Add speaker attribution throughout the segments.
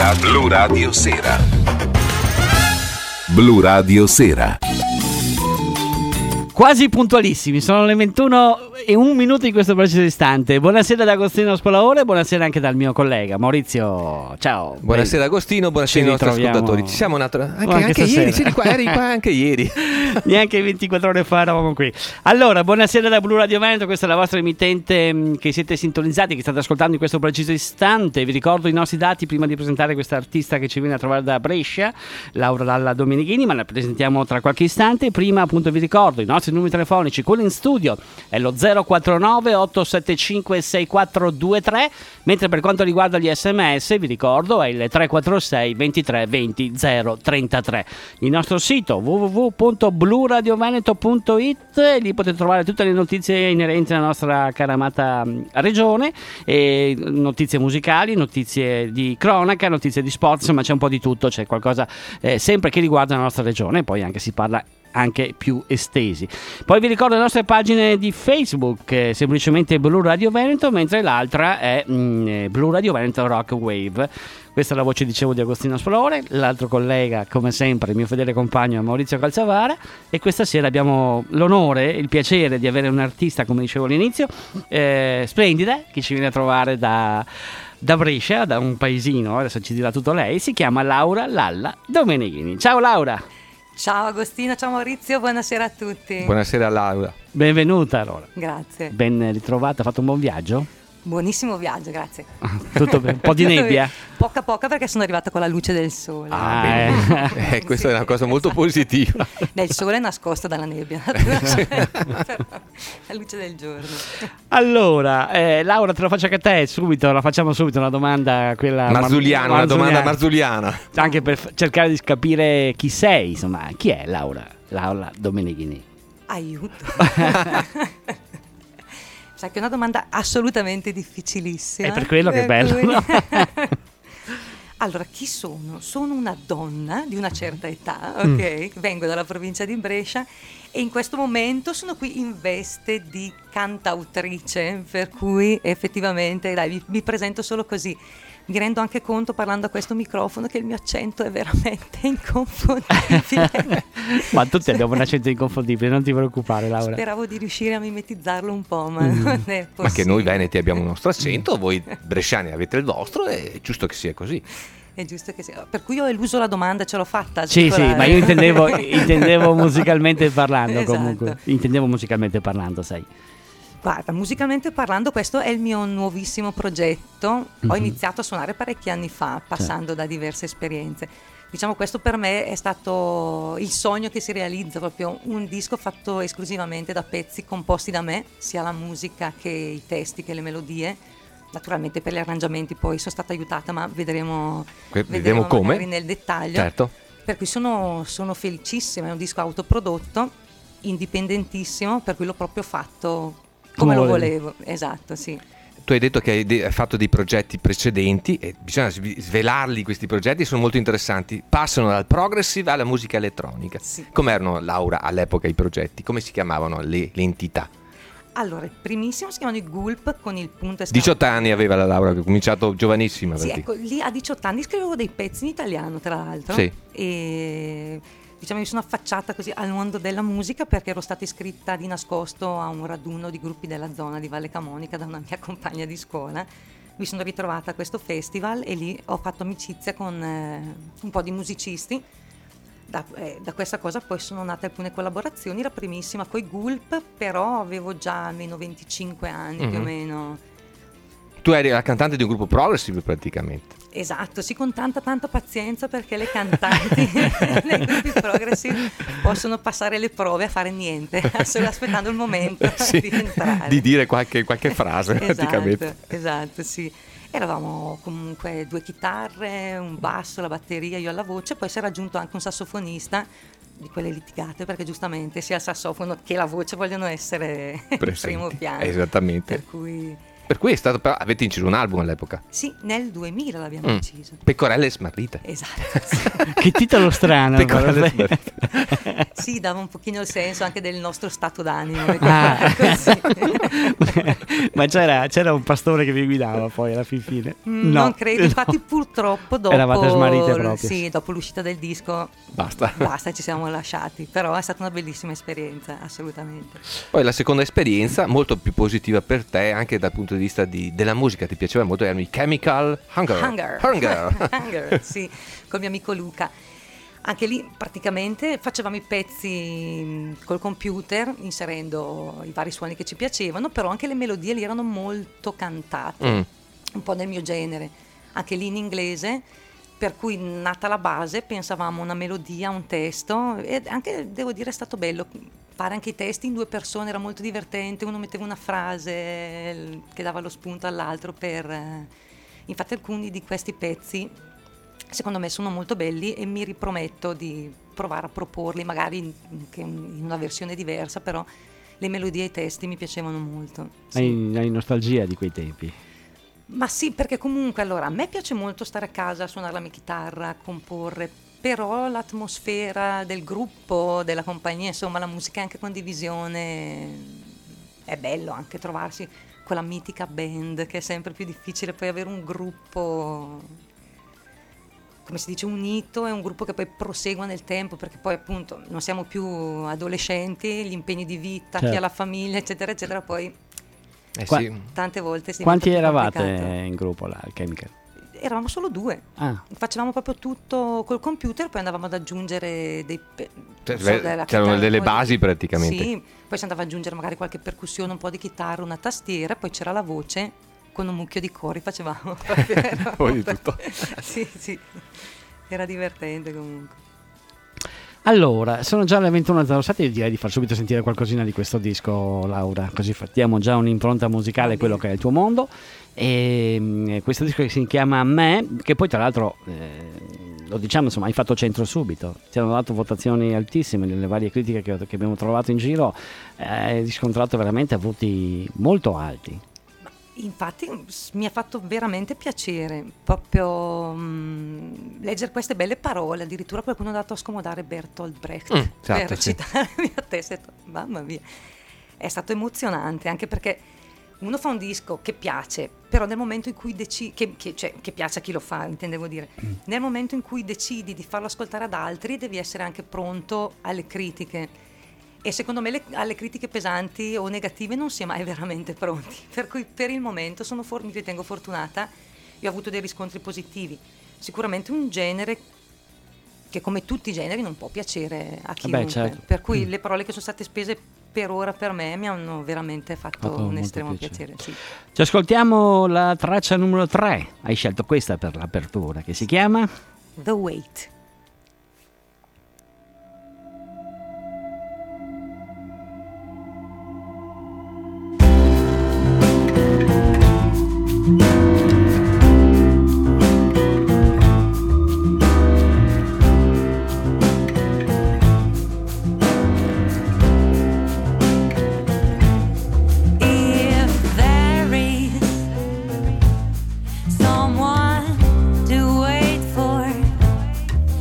Speaker 1: Blu Radio Sera. Blu Radio Sera.
Speaker 2: Quasi puntualissimi, sono le 21:01 in questo preciso istante. Buonasera da Agostino Spolaore, buonasera anche dal mio collega Maurizio. Ciao.
Speaker 3: Buonasera Agostino, buonasera ai nostri ascoltatori. Ci siamo anche ieri, eri qua anche ieri.
Speaker 2: Neanche 24 ore fa eravamo qui. Allora, buonasera da Blu Radio Veneto, questa è la vostra emittente che siete sintonizzati, che state ascoltando in questo preciso istante. Vi ricordo i nostri dati prima di presentare questa artista che ci viene a trovare da Brescia, Laura Lalla Domenichini, ma la presentiamo tra qualche istante. Prima appunto vi ricordo i nostri numeri telefonici, quello in studio è lo 049 875 6423, mentre per quanto riguarda gli sms vi ricordo è il 346 23 20 033. Il nostro sito www.bluradioveneto.it, e lì potete trovare tutte le notizie inerenti alla nostra cara amata regione, e notizie musicali, notizie di cronaca, notizie di sport, insomma c'è un po' di tutto, c'è qualcosa sempre che riguarda la nostra regione, poi anche si parla anche più estesi. Poi vi ricordo le nostre pagine di Facebook, semplicemente Blu Radio Veneto, mentre l'altra è Blu Radio Veneto Rock Wave. Questa è la voce, dicevo, di Agostino Spolaore, l'altro collega come sempre il mio fedele compagno Maurizio Calzavara, e questa sera abbiamo l'onore e il piacere di avere un'artista, come dicevo all'inizio, splendida, che ci viene a trovare da Brescia, da un paesino, adesso ci dirà tutto lei. Si chiama Laura Lalla Domenichini. Ciao Laura.
Speaker 4: Ciao Agostino, ciao Maurizio, buonasera a tutti.
Speaker 3: Buonasera Laura.
Speaker 2: Benvenuta Laura.
Speaker 4: Grazie.
Speaker 2: Ben ritrovata, ha fatto un buon viaggio?
Speaker 4: Buonissimo viaggio, grazie.
Speaker 2: Tutto bene, un po' di nebbia?
Speaker 4: Poca perché sono arrivata con la luce del sole.
Speaker 3: Questa è una cosa molto positiva.
Speaker 4: Il sole è nascosto dalla nebbia, però la luce del giorno.
Speaker 2: Allora, Laura, te lo faccio anche a te subito, la facciamo subito una domanda, quella
Speaker 3: marzuliana, una domanda marzuliana.
Speaker 2: Anche per cercare di capire chi sei, insomma, chi è Laura Domenichini?
Speaker 4: Aiuto. Sai che è una domanda assolutamente difficilissima.
Speaker 2: È per quello che è bello. No?
Speaker 4: Allora, chi sono? Sono una donna di una certa età, ok? Vengo dalla provincia di Brescia e in questo momento sono qui in veste di cantautrice, per cui effettivamente, dai, mi presento solo così. Mi rendo anche conto, parlando a questo microfono, che il mio accento è veramente inconfondibile.
Speaker 2: Ma tutti abbiamo un accento inconfondibile, non ti preoccupare Laura.
Speaker 4: Speravo di riuscire a mimetizzarlo un po', ma non è possibile.
Speaker 3: Ma che noi veneti abbiamo il nostro accento, voi bresciani avete il vostro, è giusto che sia così.
Speaker 4: È giusto che sia. Per cui io eluso la domanda, ce l'ho fatta.
Speaker 2: Sì, ma io intendevo musicalmente parlando,
Speaker 4: esatto.
Speaker 2: Comunque. Intendevo musicalmente parlando, sai.
Speaker 4: Guarda, musicalmente parlando, questo è il mio nuovissimo progetto. Ho iniziato a suonare parecchi anni fa, passando da diverse esperienze. Diciamo, questo per me è stato il sogno che si realizza, proprio un disco fatto esclusivamente da pezzi composti da me, sia la musica che i testi che le melodie. Naturalmente per gli arrangiamenti poi sono stata aiutata, ma vedremo come magari nel dettaglio.
Speaker 3: Certo.
Speaker 4: Per cui sono felicissima, è un disco autoprodotto, indipendentissimo, per cui l'ho proprio fatto come lo volevo. Esatto, sì.
Speaker 3: Tu hai detto che hai fatto dei progetti precedenti e bisogna svelarli, questi progetti sono molto interessanti. Passano dal progressive alla musica elettronica.
Speaker 4: Sì.
Speaker 3: Com'erano, Laura, all'epoca i progetti? Come si chiamavano le entità?
Speaker 4: Allora, il primissimo si chiamano i Gulp, con il punto
Speaker 3: 18 anni aveva la Laura, che ha cominciato giovanissima.
Speaker 4: Sì, ecco, lì a 18 anni scrivevo dei pezzi in italiano, tra l'altro.
Speaker 3: Sì.
Speaker 4: E diciamo mi sono affacciata così al mondo della musica perché ero stata iscritta di nascosto a un raduno di gruppi della zona di Valle Camonica da una mia compagna di scuola. Mi sono ritrovata a questo festival e lì ho fatto amicizia con un po' di musicisti. Da questa cosa poi sono nate alcune collaborazioni, la primissima coi Gulp, però avevo già almeno 25 anni più o meno.
Speaker 3: Tu eri la cantante di un gruppo progressive praticamente.
Speaker 4: Esatto, sì, con tanta pazienza, perché le cantanti nei gruppi progressive possono passare le prove a fare niente, solo aspettando il momento
Speaker 3: sì,
Speaker 4: di entrare.
Speaker 3: Di dire qualche frase praticamente.
Speaker 4: Esatto, sì. Eravamo comunque 2 chitarre, un basso, la batteria, io alla voce, poi si era aggiunto anche un sassofonista, di quelle litigate, perché giustamente sia il sassofono che la voce vogliono essere in primo piano.
Speaker 3: Esattamente. Per cui è stato, però, avete inciso un album all'epoca?
Speaker 4: Sì, nel 2000 l'abbiamo inciso.
Speaker 3: Pecorelle smarrite.
Speaker 4: Esatto. Sì.
Speaker 2: Che titolo strano.
Speaker 3: Pecorelle smarrite.
Speaker 4: Sì, dava un pochino il senso anche del nostro stato d'animo.
Speaker 2: Ah.
Speaker 4: Così.
Speaker 2: Ma c'era un pastore che vi guidava poi alla fine?
Speaker 4: Non credo, infatti purtroppo dopo,
Speaker 2: eravate smarrite proprio.
Speaker 4: sì, dopo l'uscita del disco
Speaker 3: Basta.
Speaker 4: ci siamo lasciati, però è stata una bellissima esperienza, assolutamente.
Speaker 3: Poi la seconda esperienza, molto più positiva per te, anche dal punto di vista della musica, ti piaceva molto, erano i Chemical Hunger.
Speaker 4: Hunger, sì, col mio amico Luca. Anche lì praticamente facevamo i pezzi col computer, inserendo i vari suoni che ci piacevano, però anche le melodie lì erano molto cantate, un po' nel mio genere, anche lì in inglese, per cui nata la base pensavamo una melodia, un testo, e anche devo dire è stato bello fare anche i testi in 2 persone, era molto divertente, uno metteva una frase che dava lo spunto all'altro infatti alcuni di questi pezzi secondo me sono molto belli e mi riprometto di provare a proporli magari in una versione diversa, però le melodie e i testi mi piacevano molto. Sì.
Speaker 2: Hai nostalgia di quei tempi?
Speaker 4: Ma sì, perché comunque allora a me piace molto stare a casa a suonare la mia chitarra, a comporre, però l'atmosfera del gruppo, della compagnia, insomma la musica è anche condivisione, è bello anche trovarsi quella mitica band, che è sempre più difficile poi avere un gruppo, come si dice, unito, è un gruppo che poi prosegua nel tempo, perché poi appunto non siamo più adolescenti, gli impegni di vita,
Speaker 2: certo,
Speaker 4: chi ha la famiglia eccetera eccetera, poi
Speaker 3: Sì.
Speaker 4: tante volte si
Speaker 2: Quanti
Speaker 4: diventa più
Speaker 2: eravate
Speaker 4: complicato.
Speaker 2: in gruppo là, al Chemical?
Speaker 4: Eravamo solo 2. Facevamo proprio tutto col computer, poi andavamo ad aggiungere
Speaker 3: c'erano delle basi praticamente.
Speaker 4: Sì, poi si andava ad aggiungere magari qualche percussione, un po' di chitarra, una tastiera, poi c'era la voce, con un mucchio di cori facevamo
Speaker 3: Poi di tutto.
Speaker 4: sì, era divertente comunque.
Speaker 2: Allora, sono già le 21:07 e direi di far subito sentire qualcosina di questo disco, Laura, così diamo già un'impronta musicale a quello che è il tuo mondo. E questo disco che si chiama Me, che poi tra l'altro lo diciamo, insomma, hai fatto centro subito, ti hanno dato votazioni altissime nelle varie critiche che abbiamo trovato in giro, hai riscontrato veramente voti molto alti.
Speaker 4: Infatti mi ha fatto veramente piacere proprio leggere queste belle parole, addirittura qualcuno è andato a scomodare Bertolt Brecht
Speaker 3: esatto,
Speaker 4: per
Speaker 3: sì.
Speaker 4: citare la mia testa, mamma mia, è stato emozionante, anche perché uno fa un disco che piace, però nel momento in cui che piace a chi lo fa, intendevo dire, nel momento in cui decidi di farlo ascoltare ad altri devi essere anche pronto alle critiche. E secondo me alle critiche pesanti o negative non si è mai veramente pronti, per cui per il momento mi ritengo fortunata e ho avuto dei riscontri positivi. Sicuramente un genere che, come tutti i generi, non può piacere a chiunque,
Speaker 2: certo.
Speaker 4: Per cui le parole che sono state spese per ora per me mi hanno veramente fatto un estremo piacere. Sì.
Speaker 2: Ci ascoltiamo la traccia numero 3, hai scelto questa per l'apertura, che si chiama
Speaker 4: The Wait.
Speaker 5: Someone to wait for,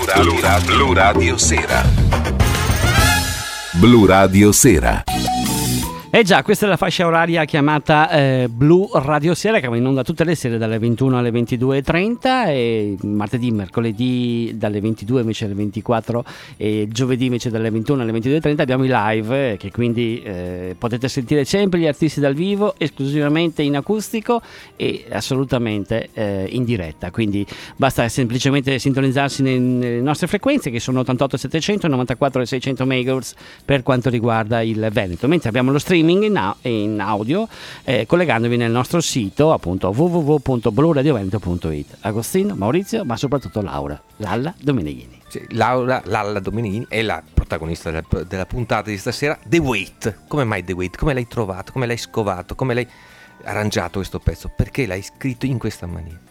Speaker 1: Blu Radio Sera. Blu Radio Sera.
Speaker 2: Eh già, questa è la fascia oraria chiamata Blu Radio Sera, che va in onda tutte le sere dalle 21 alle 22.30 e martedì, mercoledì dalle 22 invece alle 24 e giovedì invece dalle 21 alle 22.30 abbiamo i live che quindi potete sentire sempre gli artisti dal vivo, esclusivamente in acustico e assolutamente in diretta, quindi basta semplicemente sintonizzarsi nelle nostre frequenze che sono 88 700 94 e 600 MHz per quanto riguarda il Veneto, mentre abbiamo lo streaming in audio collegandovi nel nostro sito appunto www.bluradio-veneto.it. Agostino, Maurizio, ma soprattutto Lalla Domenichini.
Speaker 3: Sì, Lalla Domenichini è la protagonista della puntata di stasera. The Weight. Come mai The Weight? Come l'hai trovato? Come l'hai scovato? Come l'hai arrangiato questo pezzo? Perché l'hai scritto in questa maniera?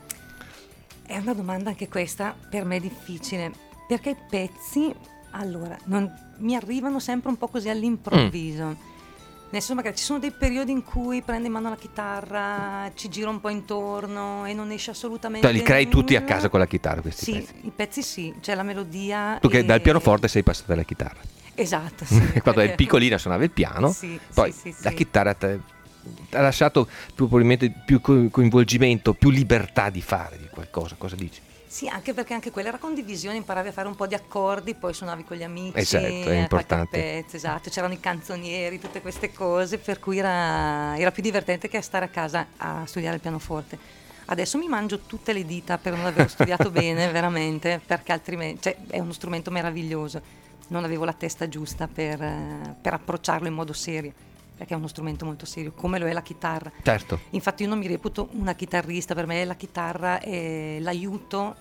Speaker 4: È una domanda anche questa per me difficile, perché i pezzi allora mi arrivano sempre un po' così all'improvviso. Nel senso, magari ci sono dei periodi in cui prendo in mano la chitarra, ci giro un po' intorno e non esce assolutamente.
Speaker 3: Cioè, li crei tutti a casa con la chitarra questi pezzi?
Speaker 4: Sì, i pezzi sì, c'è la melodia.
Speaker 3: Tu che dal pianoforte sei passata alla chitarra.
Speaker 4: Esatto, sì.
Speaker 3: Quando eri piccolina suonavi il piano, poi la chitarra ti ha lasciato probabilmente più coinvolgimento, più libertà di fare di qualcosa. Cosa dici?
Speaker 4: Sì, anche perché anche quella era condivisione, imparavi a fare un po' di accordi, poi suonavi con gli amici,
Speaker 3: esatto, è importante.
Speaker 4: Pezzo, esatto, c'erano i canzonieri, tutte queste cose, per cui era più divertente che stare a casa a studiare il pianoforte. Adesso mi mangio tutte le dita per non aver studiato bene, veramente, perché altrimenti è uno strumento meraviglioso. Non avevo la testa giusta per approcciarlo in modo serio, perché è uno strumento molto serio, come lo è la chitarra.
Speaker 3: Certo.
Speaker 4: Infatti io non mi reputo una chitarrista, per me la chitarra è l'aiuto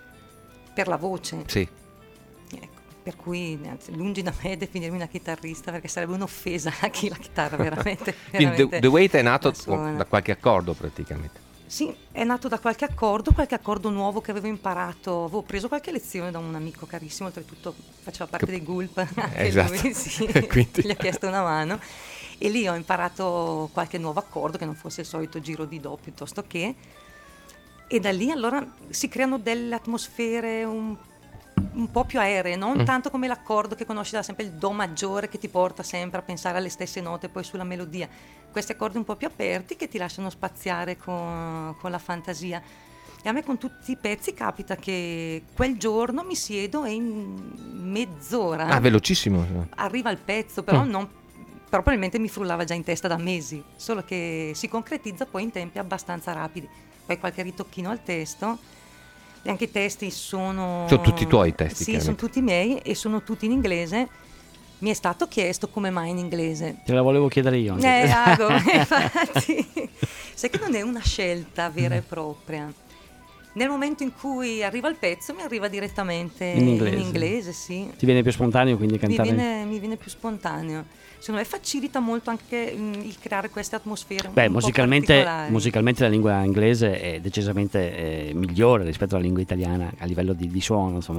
Speaker 4: per la voce.
Speaker 3: Sì.
Speaker 4: Ecco, per cui lungi da me definirmi una chitarrista, perché sarebbe un'offesa a chi la chitarra veramente.
Speaker 3: Quindi The Weight è nato da qualche accordo praticamente.
Speaker 4: Sì, è nato da qualche accordo nuovo che avevo imparato, avevo preso qualche lezione da un amico carissimo, oltretutto faceva parte dei Gulp,
Speaker 3: esatto.
Speaker 4: Lui, sì,
Speaker 3: Quindi.
Speaker 4: gli ho chiesto una mano. E lì ho imparato qualche nuovo accordo che non fosse il solito giro di do piuttosto che, e da lì allora si creano delle atmosfere un po' più aeree, non tanto come l'accordo che conosci da sempre, il do maggiore che ti porta sempre a pensare alle stesse note poi sulla melodia, questi accordi un po' più aperti che ti lasciano spaziare con la fantasia. E a me con tutti i pezzi capita che quel giorno mi siedo e in mezz'ora
Speaker 3: velocissimo
Speaker 4: arriva il pezzo, però probabilmente mi frullava già in testa da mesi, solo che si concretizza poi in tempi abbastanza rapidi. Poi qualche ritocchino al testo, e anche i testi sono
Speaker 3: tutti i tuoi testi?
Speaker 4: Sì, sono tutti miei e sono tutti in inglese. Mi è stato chiesto come mai in inglese.
Speaker 2: Te la volevo chiedere io.
Speaker 4: Infatti, sai che non è una scelta vera e propria. Nel momento in cui arriva il pezzo mi arriva direttamente in inglese, sì.
Speaker 2: Ti viene più spontaneo quindi cantare?
Speaker 4: Mi viene più spontaneo. Secondo me facilita molto anche il creare queste atmosfere.
Speaker 2: Beh, musicalmente la lingua inglese è decisamente migliore rispetto alla lingua italiana a livello di suono, insomma,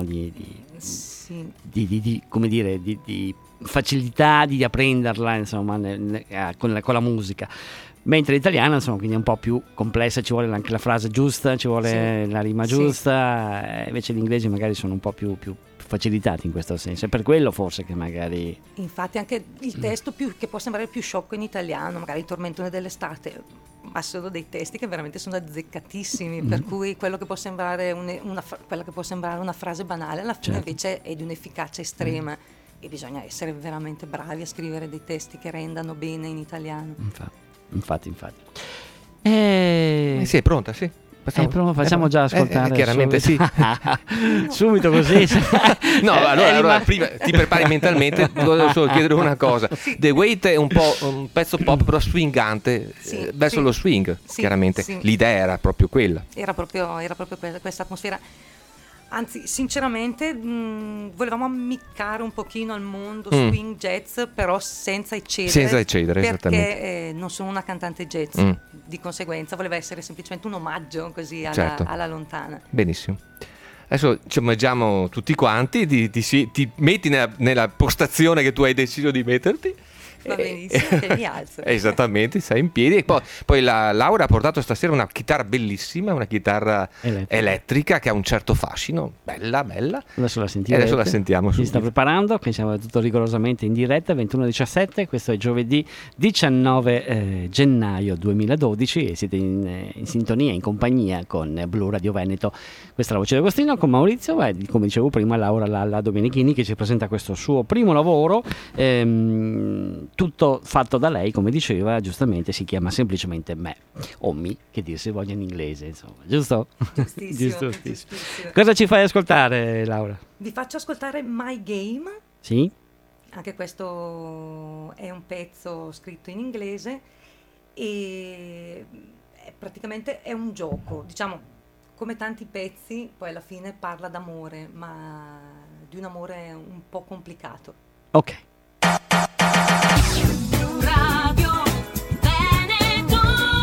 Speaker 2: come dire, di facilità di apprenderla, insomma, con la musica. Mentre l'italiana, insomma, quindi è un po' più complessa, ci vuole anche la frase giusta, ci vuole la rima giusta, invece gli inglesi magari sono un po' più facilitati in questo senso, è per quello forse che magari...
Speaker 4: Infatti anche il testo che può sembrare più sciocco in italiano, magari il tormentone dell'estate, ma sono dei testi che veramente sono azzeccatissimi, per cui quello che può sembrare quella che può sembrare una frase banale alla fine invece è di un'efficacia estrema e bisogna essere veramente bravi a scrivere dei testi che rendano bene in italiano.
Speaker 2: Infatti.
Speaker 3: Sì, è pronta, sì.
Speaker 2: Facciamo già ascoltare.
Speaker 3: Chiaramente
Speaker 2: subito. Sì. Subito così.
Speaker 3: No, allora prima ti prepari mentalmente, volevo solo chiedere una cosa. The Weight è un po' un pezzo pop però swingante, verso lo swing, chiaramente.
Speaker 4: Sì.
Speaker 3: L'idea era proprio quella.
Speaker 4: Era proprio questa atmosfera. Anzi, sinceramente, volevamo ammiccare un pochino al mondo swing jazz, però senza eccedere,
Speaker 3: perché
Speaker 4: esattamente. Non sono una cantante jazz, di conseguenza voleva essere semplicemente un omaggio così alla lontana.
Speaker 3: Benissimo. Adesso ci omaggiamo tutti quanti, ti metti nella postazione che tu hai deciso di metterti.
Speaker 4: Va benissimo, che mi alzo.
Speaker 3: Esattamente, sei in piedi. E poi la Laura ha portato stasera una chitarra bellissima, una chitarra elettrica che ha un certo fascino, bella.
Speaker 2: Adesso la
Speaker 3: E adesso la sentiamo.
Speaker 2: Si sta preparando, qui siamo tutto rigorosamente in diretta, 21:17, questo è giovedì 19 gennaio 2012 e siete in sintonia, in compagnia con Blu Radio Veneto. Questa è la voce d'Agostino con Maurizio e, come dicevo prima, Laura Lalla Domenichini, che ci presenta questo suo primo lavoro, tutto fatto da lei, come diceva giustamente, si chiama semplicemente Me o Mi, che dir si voglia in inglese, insomma, giusto?
Speaker 4: Giustissimo.
Speaker 2: Cosa ci fai ascoltare, Laura?
Speaker 4: Vi faccio ascoltare My Game.
Speaker 2: Sì?
Speaker 4: Anche questo è un pezzo scritto in inglese e praticamente è un gioco, diciamo, come tanti pezzi, poi alla fine parla d'amore, ma di un amore un po' complicato.
Speaker 2: Ok.
Speaker 5: Radio Veneto.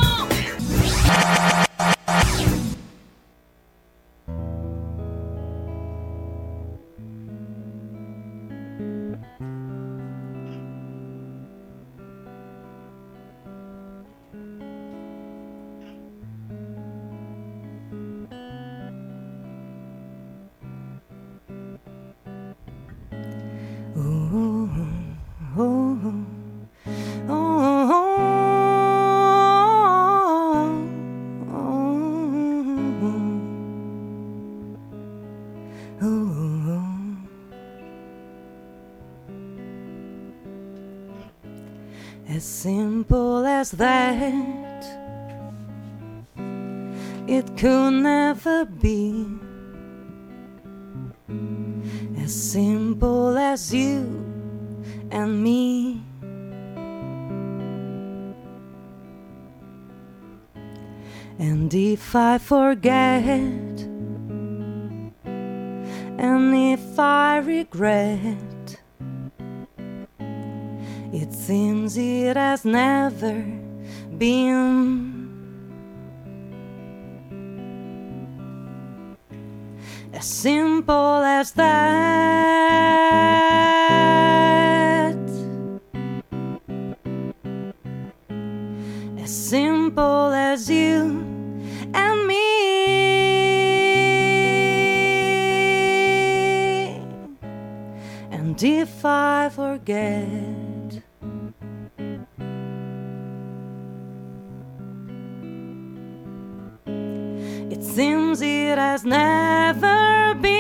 Speaker 4: As simple as that, it could never be. As simple as you and me. And if I forget, and if I regret, it seems it has never been. As simple as that. As simple as you and me. And if I forget, it seems it has never been.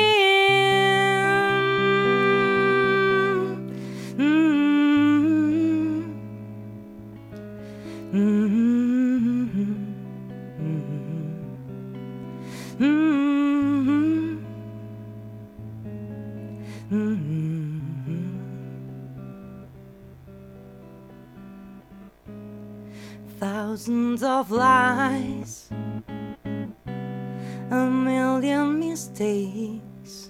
Speaker 4: Thousands of lies, a million mistakes,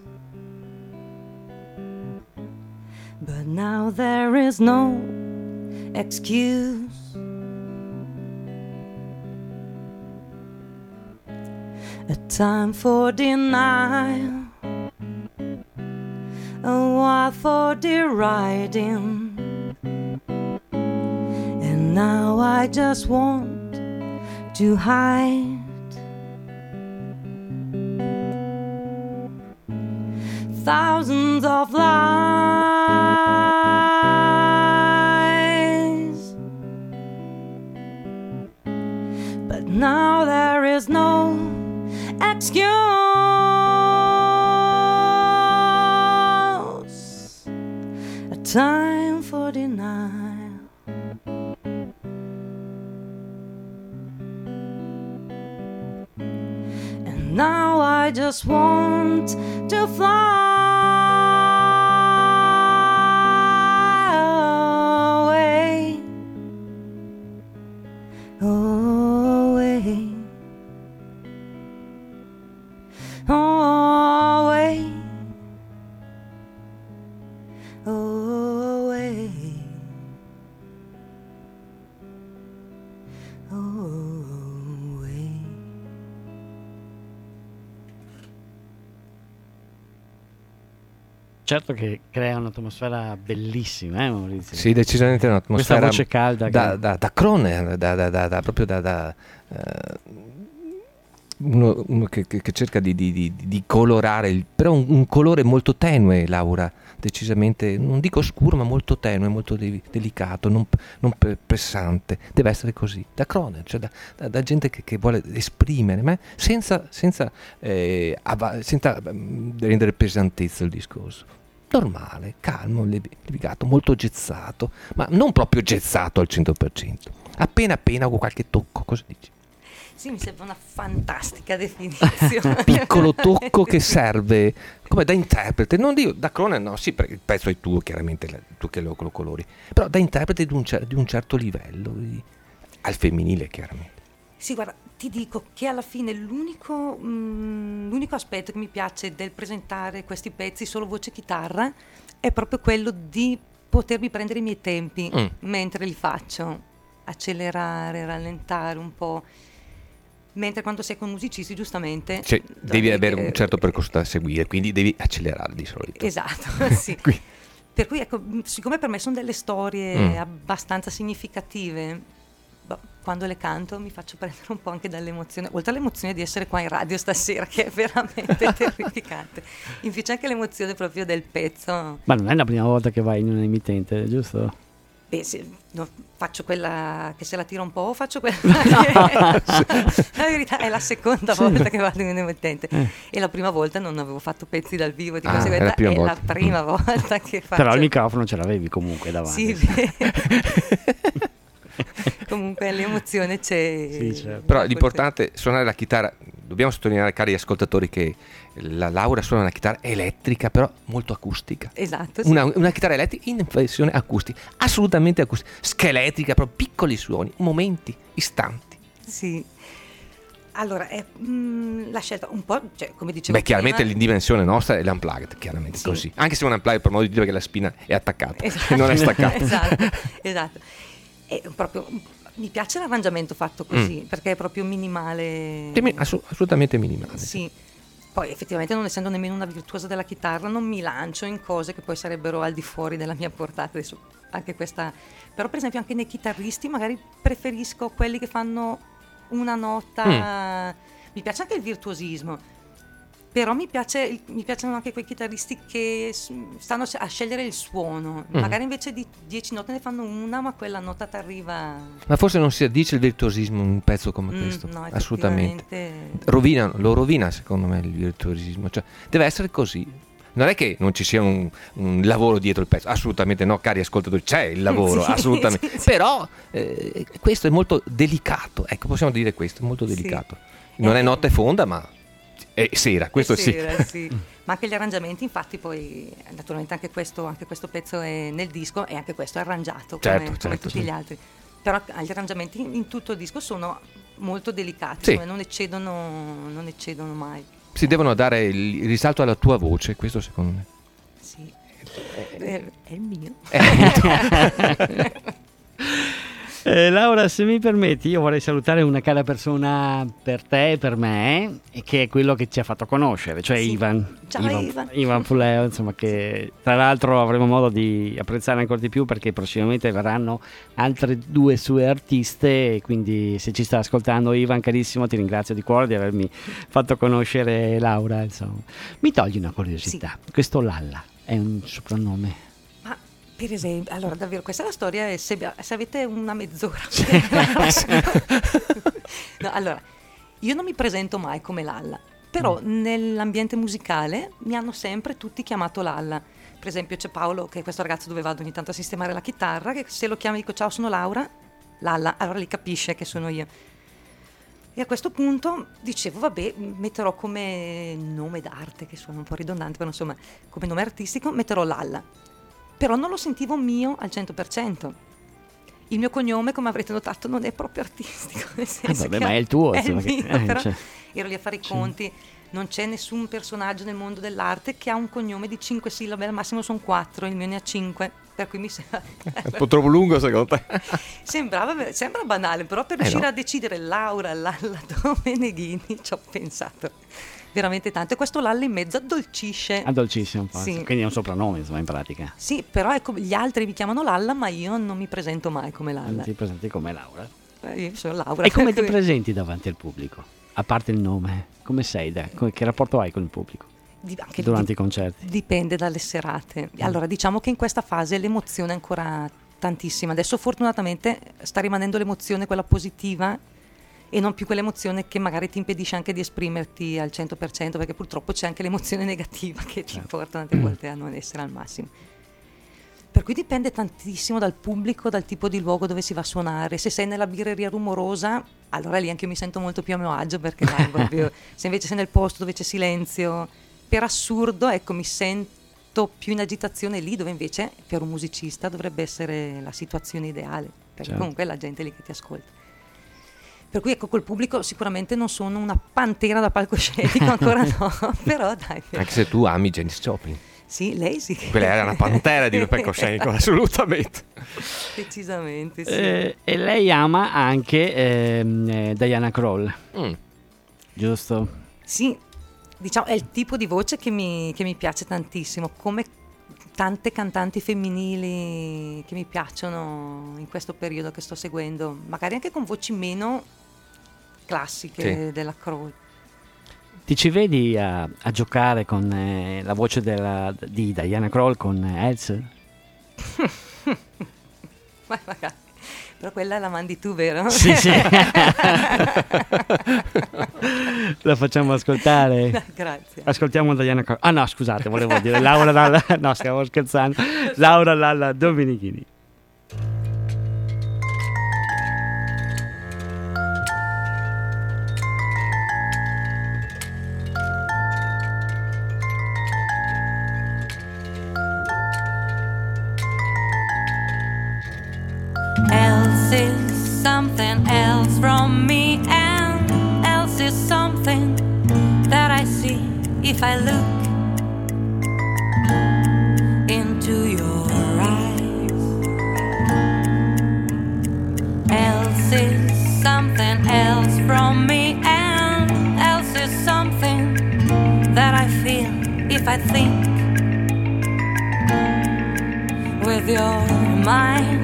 Speaker 4: but now there is no excuse. A time for denial, a while for deriding, and now I just want to hide. Thousands of lies, but now there is no excuse. A time for denial, and now I just want to fly away, away, away, away, away.
Speaker 2: concerto che crea un'atmosfera bellissima, Maurizio?
Speaker 3: Sì, decisamente un'atmosfera.
Speaker 2: Questa voce calda.
Speaker 3: Da Kroner, proprio uno che cerca di colorare, però un colore molto tenue, Laura, decisamente, non dico scuro, ma molto tenue, molto delicato, non pressante. Deve essere così, da Kroner, cioè da gente che vuole esprimere, ma senza rendere pesantezza il discorso. Normale, calmo, levigato, molto gezzato, ma non proprio gezzato al 100%, appena con qualche tocco, cosa dici?
Speaker 4: Sì, mi sembra una fantastica definizione.
Speaker 3: Un piccolo tocco che serve come da interprete, non dico da Kroner, no, sì, perché il pezzo è tuo, chiaramente, tu che lo colori, però da interprete di un certo livello, al femminile, chiaramente.
Speaker 4: Sì, guarda, ti dico che alla fine l'unico aspetto che mi piace del presentare questi pezzi solo voce chitarra è proprio quello di potermi prendere i miei tempi mentre li faccio, accelerare, rallentare un po'. Mentre quando sei con musicisti, giustamente,
Speaker 3: cioè, devi avere un certo percorso da seguire, quindi devi accelerare di solito.
Speaker 4: Esatto, sì. Per cui, ecco, siccome per me sono delle storie abbastanza significative, quando le canto mi faccio prendere un po' anche dall'emozione, oltre all'emozione di essere qua in radio stasera, che è veramente terrificante, invece anche l'emozione proprio del pezzo.
Speaker 2: Ma non è la prima volta che vai in un emittente, giusto?
Speaker 4: Beh, sì, no, faccio quella che se la tira un po', faccio quella la verità è la seconda volta che vado in un emittente e la prima volta non avevo fatto pezzi dal vivo, di conseguenza è la prima volta che faccio.
Speaker 2: Però il microfono ce l'avevi comunque davanti.
Speaker 4: Sì, comunque l'emozione c'è.
Speaker 2: Sì, certo.
Speaker 3: Però l'importante è suonare la chitarra. Dobbiamo sottolineare, cari ascoltatori, che la Laura suona una chitarra elettrica, però molto acustica.
Speaker 4: Esatto. Sì.
Speaker 3: Una chitarra elettrica in versione acustica, assolutamente acustica, scheletrica, proprio piccoli suoni, momenti, istanti.
Speaker 4: Sì. Allora, la scelta un po', cioè, come dicevo
Speaker 3: chiaramente
Speaker 4: prima,
Speaker 3: l'indimensione nostra è l'unplugged, chiaramente sì. Così. Anche se un unplugged, per modo di dire, che la spina è attaccata,
Speaker 4: esatto.
Speaker 3: e non è staccata.
Speaker 4: esatto. È proprio, mi piace l'arrangiamento fatto così, perché è proprio minimale.
Speaker 3: Assolutamente minimale.
Speaker 4: Sì. Poi effettivamente, non essendo nemmeno una virtuosa della chitarra, non mi lancio in cose che poi sarebbero al di fuori della mia portata. Adesso anche questa, però per esempio anche nei chitarristi magari preferisco quelli che fanno una nota. Mi piace anche il virtuosismo, però mi piacciono anche quei chitarristi che stanno a scegliere il suono, magari invece di 10 note ne fanno una, ma quella nota ti arriva.
Speaker 3: Ma forse non si addice il virtuosismo in un pezzo come questo,
Speaker 4: no,
Speaker 3: assolutamente. Lo rovina secondo me il virtuosismo, cioè deve essere così. Non è che non ci sia un lavoro dietro il pezzo, assolutamente no, cari ascoltatori, c'è il lavoro, sì, assolutamente. Sì. Però questo è molto delicato, ecco, possiamo dire questo, è molto delicato. Non è notte fonda, ma è sera, questo
Speaker 4: sera, sì. Ma anche gli arrangiamenti, infatti, poi naturalmente anche questo pezzo è nel disco e anche questo è arrangiato come tutti gli altri. Però gli arrangiamenti in tutto il disco sono molto delicati, non eccedono mai.
Speaker 3: Si devono dare il risalto alla tua voce, questo secondo me.
Speaker 4: Sì, è il mio.
Speaker 2: Laura, se mi permetti, io vorrei salutare una cara persona per te e per me, che è quello che ci ha fatto conoscere, cioè Ivan.
Speaker 4: Ciao
Speaker 2: Ivan Puleo, insomma, che tra l'altro avremo modo di apprezzare ancora di più, perché prossimamente verranno altre 2 sue artiste, e quindi se ci sta ascoltando, Ivan carissimo, ti ringrazio di cuore di avermi fatto conoscere Laura, insomma. Mi togli una curiosità, questo Lalla è un soprannome?
Speaker 4: Per esempio, allora davvero questa è la storia, se avete una mezz'ora. No, allora, io non mi presento mai come Lalla, però nell'ambiente musicale mi hanno sempre tutti chiamato Lalla. Per esempio c'è Paolo, che è questo ragazzo dove vado ogni tanto a sistemare la chitarra, che se lo chiamo e dico ciao sono Laura, Lalla, allora lì capisce che sono io. E a questo punto dicevo vabbè, metterò come nome d'arte, che suona un po' ridondante, però insomma come nome artistico metterò Lalla. Però non lo sentivo mio al 100%. Il mio cognome, come avrete notato, non è proprio artistico. Nel senso
Speaker 2: vabbè, ma è il tuo.
Speaker 4: È il mio, però ero lì a fare i conti. Non c'è nessun personaggio nel mondo dell'arte che ha un cognome di 5 sillabe, al massimo sono 4, il mio ne ha 5. Per cui mi sembra
Speaker 3: un po' troppo lungo secondo te?
Speaker 4: Sembra banale, però per riuscire a decidere Laura Lalla Domeneghini ci ho pensato. veramente tanto. E questo Lalla in mezzo addolcisce.
Speaker 2: Addolcisce un po',
Speaker 4: Sì.
Speaker 2: quindi è un soprannome, insomma, in pratica.
Speaker 4: Sì, però ecco, gli altri mi chiamano Lalla, ma io non mi presento mai come Lalla.
Speaker 2: Non ti presenti come Laura.
Speaker 4: Io sono Laura.
Speaker 2: E come ti
Speaker 4: per cui-
Speaker 2: presenti davanti al pubblico? A parte il nome, come sei? Che rapporto hai con il pubblico
Speaker 4: anche
Speaker 2: durante i concerti?
Speaker 4: Dipende dalle serate. Allora, diciamo che in questa fase l'emozione è ancora tantissima. Adesso fortunatamente sta rimanendo l'emozione quella positiva e non più quell'emozione che magari ti impedisce anche di esprimerti al 100%, perché purtroppo c'è anche l'emozione negativa che ti porta tante volte a non essere al massimo. Per cui dipende tantissimo dal pubblico, dal tipo di luogo dove si va a suonare. Se sei nella birreria rumorosa, allora lì anche io mi sento molto più a mio agio, perché là proprio, se invece sei nel posto dove c'è silenzio, per assurdo, ecco, mi sento più in agitazione lì, dove invece per un musicista dovrebbe essere la situazione ideale, perché
Speaker 2: Certo.
Speaker 4: comunque è la gente lì che ti ascolta. Per cui ecco, col pubblico sicuramente non sono una pantera da palcoscenico, ancora no, però dai.
Speaker 3: Anche se tu ami Janis Joplin.
Speaker 4: Sì, lei sì.
Speaker 3: Quella era una pantera di palcoscenico, assolutamente.
Speaker 4: Decisamente, sì.
Speaker 2: E lei ama anche Diana Krall, giusto?
Speaker 4: Sì, diciamo è il tipo di voce che mi piace tantissimo, come tante cantanti femminili che mi piacciono in questo periodo che sto seguendo, magari anche con voci meno classiche
Speaker 3: Sì.
Speaker 4: della Krall.
Speaker 2: Ti ci vedi a giocare con la voce di Diana Krall con Elsa?
Speaker 4: Ma magari. Però quella la mandi tu, vero?
Speaker 2: Sì, sì. La facciamo ascoltare?
Speaker 4: Grazie.
Speaker 2: Ascoltiamo Diana Krall. Ah no, scusate, volevo dire Laura Lalla. No, stavo scherzando. Laura Lalla Domenichini.
Speaker 5: Else is something else from me, and else is something that I see if I look into your eyes. Else is something else from me, and else is something that I feel if I think with your mind.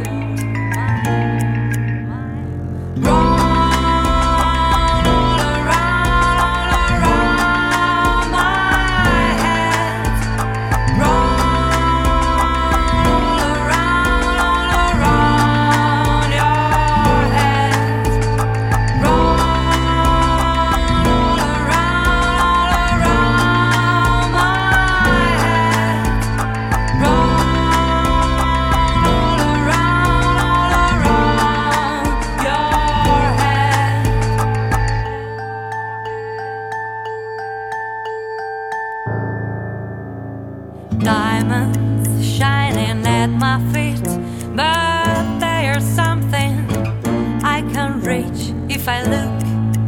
Speaker 5: Diamonds shining at my feet, but there's something I can reach if I look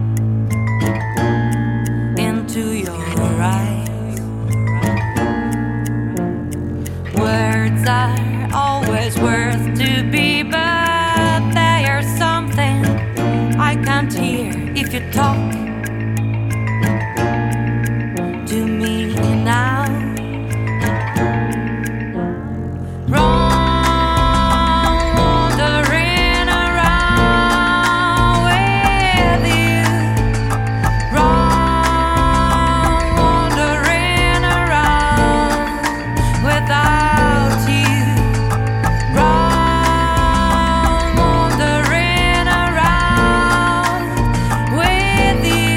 Speaker 5: into your eyes. Words are always worth to be, but there's something I can't hear if you talk to me now. With you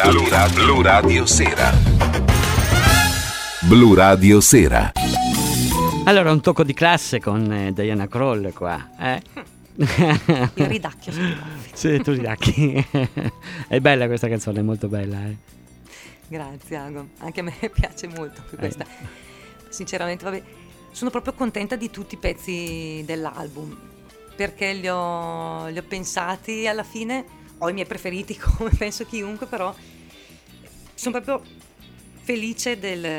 Speaker 1: Blu Radio Sera. Blu Radio Sera.
Speaker 2: Allora, un tocco di classe con Diana Krall qua,
Speaker 4: Io ridacchio.
Speaker 2: Sì, tu ridacchi. È bella questa canzone, è molto bella,
Speaker 4: Grazie Ago, anche a me piace molto questa. Sinceramente, vabbè, sono proprio contenta di tutti i pezzi dell'album, perché li ho pensati alla fine, ho i miei preferiti come penso chiunque, però sono proprio felice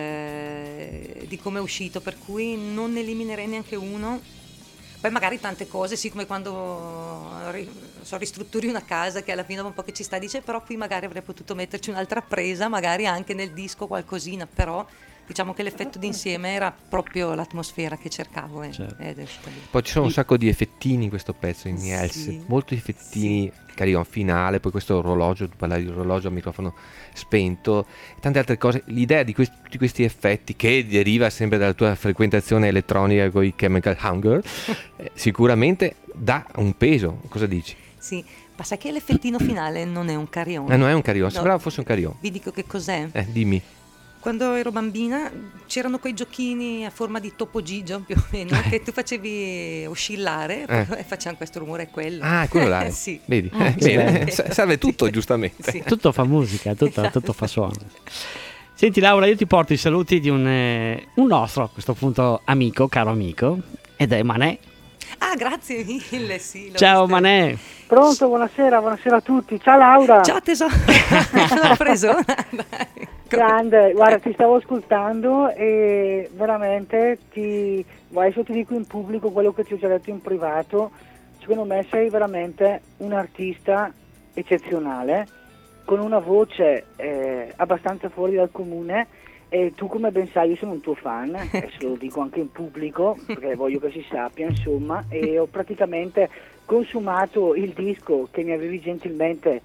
Speaker 4: di come è uscito, per cui non ne eliminerei neanche uno. Poi magari tante cose, sì, come quando ristrutturi una casa, che alla fine dopo un po' che ci sta dice però qui magari avrei potuto metterci un'altra presa, magari anche nel disco qualcosina, però diciamo che l'effetto d'insieme era proprio l'atmosfera che cercavo.
Speaker 2: Certo.
Speaker 3: Poi ci sono un sacco di effettini in questo pezzo, in Niels,
Speaker 4: Sì.
Speaker 3: molti effettini, carillon finale, poi questo orologio, tu parlavi di orologio a microfono spento, e tante altre cose. L'idea di tutti questi effetti, che deriva sempre dalla tua frequentazione elettronica con i Chemical Hunger, sicuramente dà un peso. Cosa dici?
Speaker 4: Sì, ma sai che l'effettino finale non è un carillon.
Speaker 3: Non è un carillon,
Speaker 4: No.
Speaker 3: sembrava fosse un carillon.
Speaker 4: Vi dico che cos'è.
Speaker 3: Dimmi.
Speaker 4: Quando ero bambina c'erano quei giochini a forma di Topo Gigio più o meno, che tu facevi oscillare e facevano questo rumore, quello.
Speaker 3: Ah, quello là.
Speaker 4: Sì.
Speaker 3: Vedi?
Speaker 2: che
Speaker 3: Bene.
Speaker 2: bello.
Speaker 3: Serve tutto, giustamente.
Speaker 4: Sì.
Speaker 2: Tutto fa musica, tutto fa suono. Senti Laura, io ti porto i saluti di un nostro, a questo punto, amico, caro amico, ed è Manè.
Speaker 4: Ah, grazie mille, sì. l'ho
Speaker 2: Ciao
Speaker 4: visto.
Speaker 2: Manè.
Speaker 6: Pronto, buonasera a tutti. Ciao Laura.
Speaker 4: Ciao tesoro. L'ho preso. Dai.
Speaker 6: Grande, guarda, ti stavo ascoltando e veramente adesso ti dico in pubblico quello che ti ho già detto in privato. Secondo me sei veramente un artista eccezionale, con una voce abbastanza fuori dal comune, e tu, come ben sai, io sono un tuo fan, adesso lo dico anche in pubblico perché voglio che si sappia, insomma, e ho praticamente consumato il disco che mi avevi gentilmente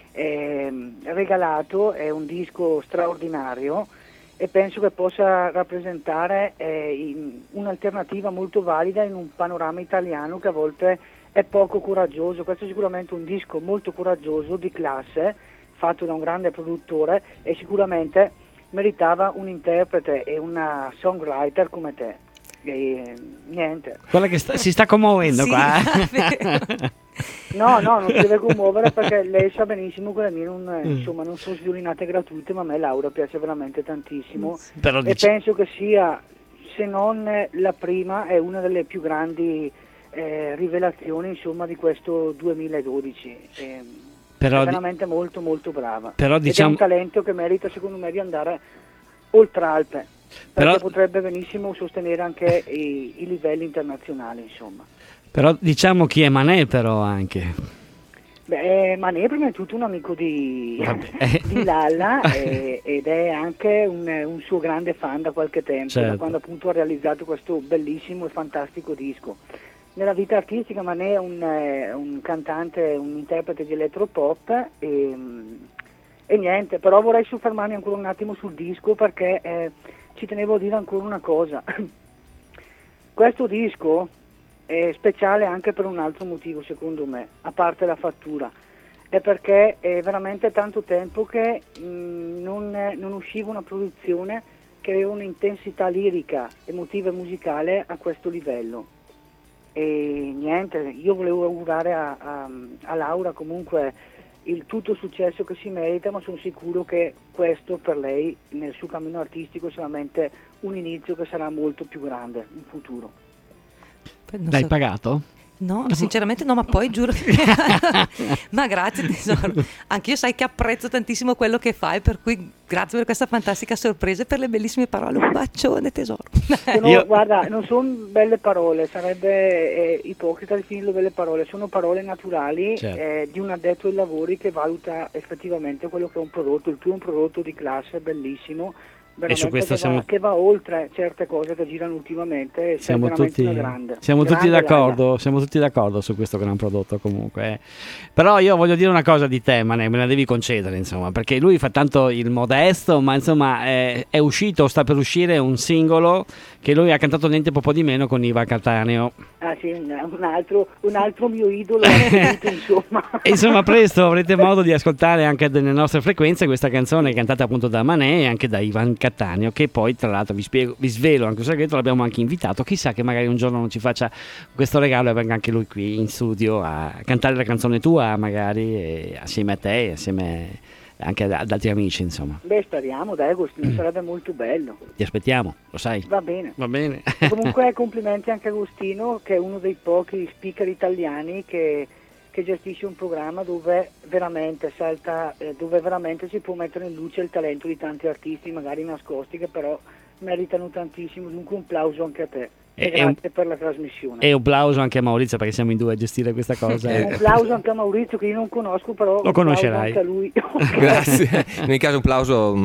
Speaker 6: regalato. È un disco straordinario e penso che possa rappresentare un'alternativa molto valida in un panorama italiano che a volte è poco coraggioso. Questo è sicuramente un disco molto coraggioso, di classe, fatto da un grande produttore, e sicuramente meritava un interprete e una songwriter come te. E niente.
Speaker 2: Quella che si sta commuovendo
Speaker 4: Sì,
Speaker 2: qua.
Speaker 4: vero.
Speaker 6: No, non si deve commuovere, perché lei sa benissimo che le mie non sono sviolinate gratuite, ma a me Laura piace veramente tantissimo.
Speaker 2: Però
Speaker 6: E penso che sia, se non la prima, è una delle più grandi rivelazioni, insomma, di questo 2012.
Speaker 2: Però
Speaker 6: è veramente molto molto brava.
Speaker 2: però
Speaker 6: Ed è
Speaker 2: diciamo-
Speaker 6: un talento che merita, secondo me, di andare oltre Alpe, perché
Speaker 2: Però-
Speaker 6: potrebbe benissimo sostenere anche i livelli internazionali, insomma.
Speaker 2: Però diciamo chi è Manè, però anche.
Speaker 6: Beh, Manè prima di tutto un amico di
Speaker 2: Vabbè.
Speaker 6: di Lalla, ed è anche un suo grande fan da qualche tempo,
Speaker 2: Certo.
Speaker 6: da quando appunto ha realizzato questo bellissimo e fantastico disco. Nella vita artistica Manè è un cantante, un interprete di elettropop e niente, però vorrei soffermarmi ancora un attimo sul disco, perché ci tenevo a dire ancora una cosa. Questo disco è speciale anche per un altro motivo, secondo me, a parte la fattura. È perché è veramente tanto tempo che non usciva una produzione che aveva un'intensità lirica, emotiva e musicale a questo livello. E niente, io volevo augurare a Laura comunque il tutto il successo che si merita, ma sono sicuro che questo per lei nel suo cammino artistico è solamente un inizio che sarà molto più grande in futuro.
Speaker 4: Non
Speaker 2: L'hai
Speaker 4: so-
Speaker 2: pagato?
Speaker 4: No, sinceramente no, ma poi giuro che... Ma grazie tesoro, anch'io sai che apprezzo tantissimo quello che fai, per cui grazie per questa fantastica sorpresa e per le bellissime parole. Un bacione tesoro.
Speaker 6: Guarda, non sono belle parole, sarebbe ipocrita definirlo belle parole, sono parole naturali,
Speaker 2: Certo.
Speaker 6: di un addetto ai lavori che valuta effettivamente quello che è un prodotto. Il tuo è un prodotto di classe bellissimo, veramente
Speaker 2: su questo
Speaker 6: che va oltre certe cose che girano ultimamente.
Speaker 2: Siamo
Speaker 6: veramente
Speaker 2: tutti,
Speaker 6: una grande.
Speaker 2: siamo tutti
Speaker 6: Grande
Speaker 2: d'accordo,
Speaker 6: Lalla.
Speaker 2: siamo tutti d'accordo su questo gran prodotto comunque. Però io voglio dire una cosa di te, Mané, me la devi concedere, insomma, perché lui fa tanto il modesto, ma insomma è uscito, sta per uscire un singolo che lui ha cantato niente po' di meno con Iva Cattaneo.
Speaker 6: Ah sì, un altro mio idolo assoluto, insomma.
Speaker 2: E insomma presto avrete modo di ascoltare anche nelle nostre frequenze questa canzone cantata appunto da Mané e anche da Ivan Cattaneo, che poi tra l'altro vi svelo anche un segreto, l'abbiamo anche invitato, chissà che magari un giorno non ci faccia questo regalo e venga anche lui qui in studio a cantare la canzone tua magari assieme a te, assieme anche ad altri amici, insomma.
Speaker 6: Beh, speriamo, dai Agostino, sarebbe molto bello.
Speaker 2: Ti aspettiamo, lo sai.
Speaker 6: Va bene.
Speaker 2: Va bene.
Speaker 6: Comunque complimenti anche a Agostino, che è uno dei pochi speaker italiani che gestisce un programma dove veramente dove veramente si può mettere in luce il talento di tanti artisti magari nascosti che però meritano tantissimo. Dunque un plauso anche a te e grazie per la trasmissione.
Speaker 2: E un plauso anche a Maurizio, perché siamo in due a gestire questa cosa.
Speaker 6: Un plauso anche a Maurizio, che io non conosco, però
Speaker 2: lo conoscerai
Speaker 6: anche a lui.
Speaker 3: Grazie. In ogni caso un plauso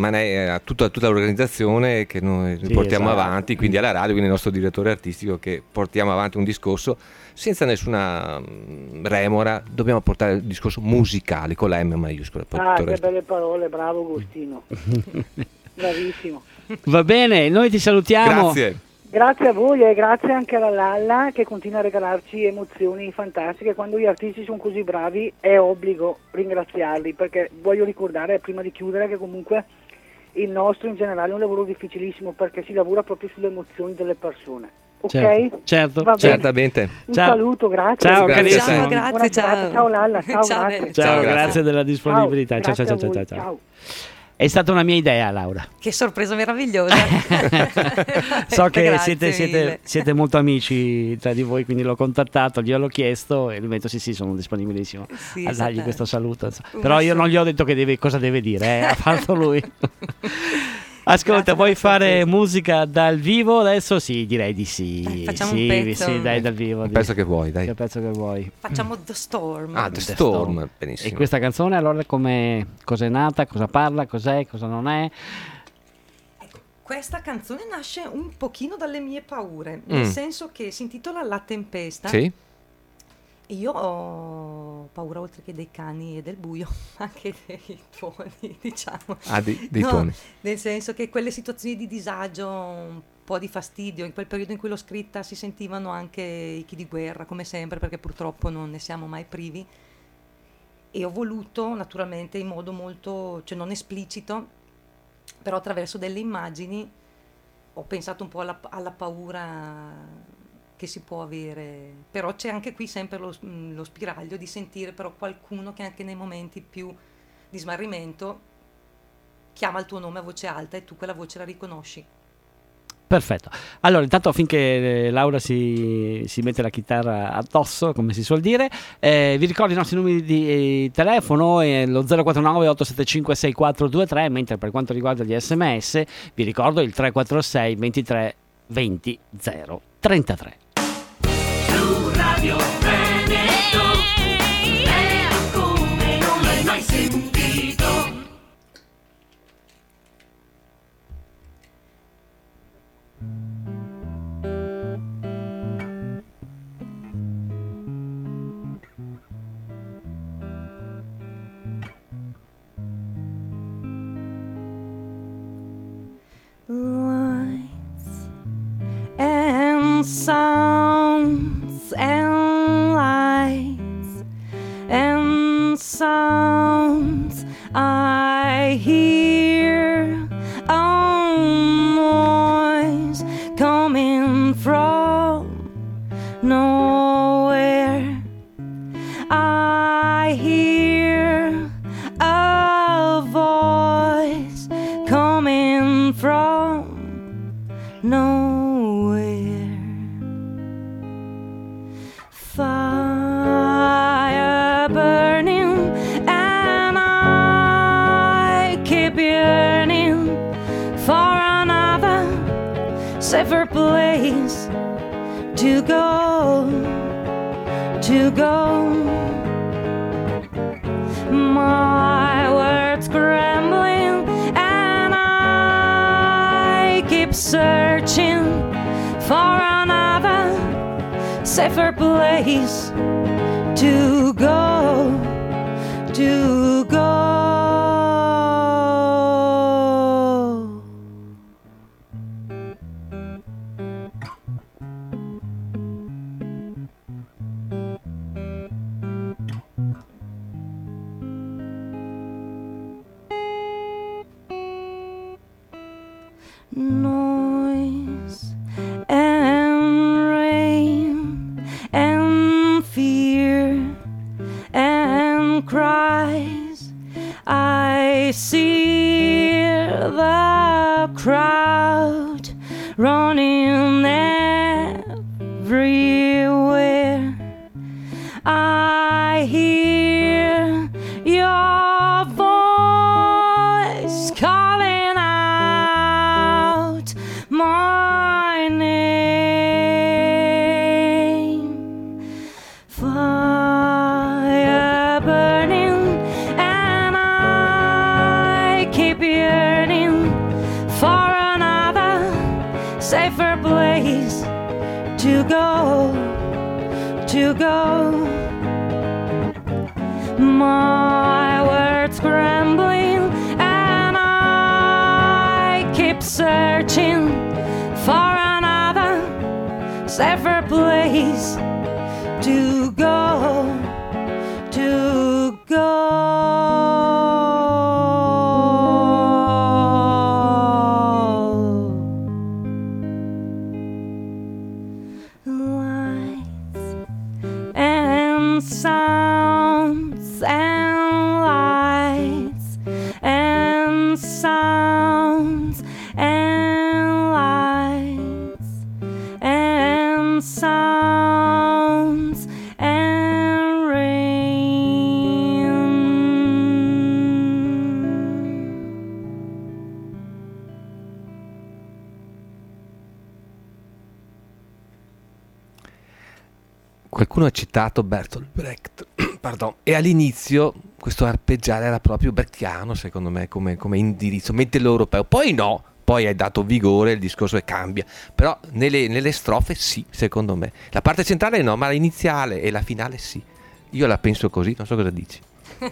Speaker 3: a tutta l'organizzazione che noi portiamo
Speaker 2: esatto.
Speaker 3: avanti, quindi alla radio, quindi il nostro direttore artistico, che portiamo avanti un discorso senza nessuna remora. Dobbiamo portare il discorso musicale con la M maiuscola.
Speaker 6: Che belle parole, bravo Agostino. Bravissimo.
Speaker 2: Va bene, noi ti salutiamo.
Speaker 3: Grazie.
Speaker 6: Grazie a voi e grazie anche alla Lalla, che continua a regalarci emozioni fantastiche. Quando gli artisti sono così bravi è obbligo ringraziarli, perché voglio ricordare prima di chiudere che comunque il nostro in generale è un lavoro difficilissimo, perché si lavora proprio sulle emozioni delle persone. Ok?
Speaker 2: Certo.
Speaker 6: Va bene.
Speaker 3: Certamente.
Speaker 6: Un
Speaker 2: Ciao.
Speaker 6: saluto, grazie.
Speaker 2: Ciao,
Speaker 3: Grazie.
Speaker 2: carissimo.
Speaker 4: Ciao,
Speaker 6: Buona
Speaker 4: grazie,
Speaker 6: serata.
Speaker 4: ciao.
Speaker 6: Ciao Lalla, ciao,
Speaker 4: Ciao,
Speaker 6: grazie.
Speaker 2: Ciao,
Speaker 3: Grazie.
Speaker 2: grazie della disponibilità. Ciao,
Speaker 6: grazie
Speaker 2: ciao,
Speaker 6: a voi,
Speaker 2: ciao, ciao. È stata una mia idea, Laura.
Speaker 4: Che sorpresa meravigliosa.
Speaker 2: So che
Speaker 4: Grazie mille.
Speaker 2: siete molto amici tra di voi, quindi l'ho contattattato, gliel'ho chiesto e lui mi ha detto sì, sono disponibilissimo
Speaker 4: Sì,
Speaker 2: a dargli
Speaker 4: esatto.
Speaker 2: questo saluto. Però io non gli ho detto che cosa deve dire, ha fatto lui. Ascolta,
Speaker 4: Grazie
Speaker 2: vuoi
Speaker 4: per la
Speaker 2: fare
Speaker 4: sorpresa.
Speaker 2: musica dal vivo adesso? Sì, direi di sì.
Speaker 4: Dai, facciamo
Speaker 2: sì,
Speaker 4: un pezzo.
Speaker 2: Sì, dai, dal vivo.
Speaker 3: Un pezzo che vuoi, dai.
Speaker 2: Che pezzo che vuoi.
Speaker 4: Facciamo The Storm.
Speaker 3: Ah, The Storm, benissimo.
Speaker 2: E questa canzone allora cosa è nata, cosa parla, cos'è, cosa non è?
Speaker 4: Questa canzone nasce un pochino dalle mie paure, nel senso che si intitola La Tempesta.
Speaker 3: Sì?
Speaker 4: E io ho paura oltre che dei cani e del buio, anche dei tuoni, diciamo.
Speaker 3: Ah, dei
Speaker 4: No,
Speaker 3: toni.
Speaker 4: nel senso che quelle situazioni di disagio, un po' di fastidio, in quel periodo in cui l'ho scritta si sentivano anche i chi di guerra, come sempre, perché purtroppo non ne siamo mai privi. E ho voluto, naturalmente, in modo molto, cioè non esplicito, però attraverso delle immagini, ho pensato un po' alla paura che si può avere, però c'è anche qui sempre lo spiraglio di sentire però qualcuno che anche nei momenti più di smarrimento chiama il tuo nome a voce alta e tu quella voce la riconosci.
Speaker 2: Perfetto. Allora, intanto finché Laura si mette la chitarra addosso, come si suol dire, vi ricordo i nostri numeri di telefono, lo 049 875 6423, mentre per quanto riguarda gli SMS vi ricordo il 346 23 20 033.
Speaker 7: Radio Veneto, è come non l'hai mai sentito.
Speaker 5: Lights and sounds and lights and sounds I hear a noise coming from nowhere. I hear a voice coming from nowhere. Fire burning and I keep yearning for another safer place to go, to go. My words scrambling and I keep searching for another safer place to go, to go. Noise and rain and fear and cries, I see the crowd running everywhere. I hear your voice calling out my name. Fire burning and I keep yearning for another safer place to go, to go. My words scrambling and I keep searching for another safer place to go, to lights and sounds and lights and sounds and lights and sounds and rain.
Speaker 3: Qualcuno ha citato Bertolt Brecht, pardon, e all'inizio questo arpeggiare era proprio brechtiano, secondo me, come indirizzo, mitteleuropeo. Poi no, poi hai dato vigore, il discorso e cambia, però nelle strofe sì, secondo me. La parte centrale no, ma l'iniziale e la finale sì. Io la penso così, non so cosa dici.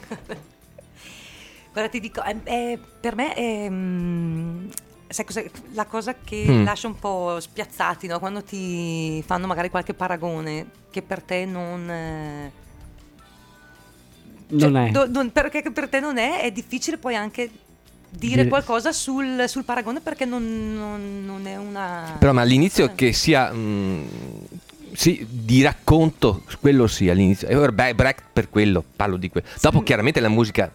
Speaker 4: Guarda, ti dico, per me è sai cos'è? La cosa che lascia un po' spiazzati, no? Quando ti fanno magari qualche paragone che per te non è. Perché per te non è difficile poi anche dire qualcosa sul paragone, perché non è una.
Speaker 3: Però ma all'inizio che sia sì, di racconto, quello sì, all'inizio. Brecht per quello, parlo di quello. Dopo chiaramente la musica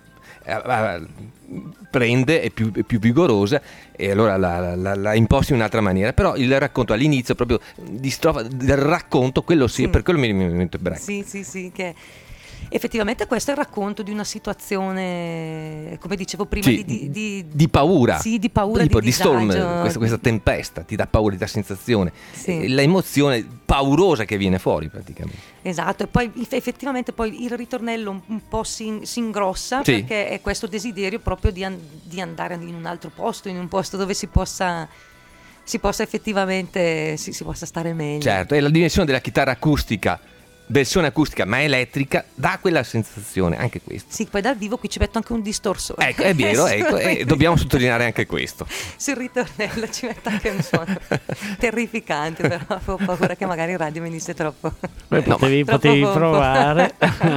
Speaker 3: prende, è più vigorosa e allora la imposti in un'altra maniera, però il racconto all'inizio proprio di strofa del racconto, quello sì, per quello mi mette Brecht.
Speaker 4: Sì, che effettivamente questo è il racconto di una situazione, come dicevo prima,
Speaker 3: di paura,
Speaker 4: di paura,
Speaker 3: di storm, questa tempesta ti dà paura, ti dà sensazione, l'emozione paurosa che viene fuori praticamente.
Speaker 4: Esatto, e poi effettivamente poi il ritornello un po' si ingrossa, perché è questo desiderio proprio di andare in un altro posto, in un posto dove si possa effettivamente si possa stare meglio.
Speaker 3: Certo, e la dimensione della chitarra acustica, versione acustica ma elettrica, dà quella sensazione, anche questo.
Speaker 4: Sì, poi dal vivo qui ci metto anche un distorsore.
Speaker 3: Ecco, è vero, e dobbiamo sottolineare anche questo.
Speaker 4: Sul ritornello ci metto anche un suono terrificante, però avevo paura che magari in radio venisse troppo.
Speaker 2: Potevi provare.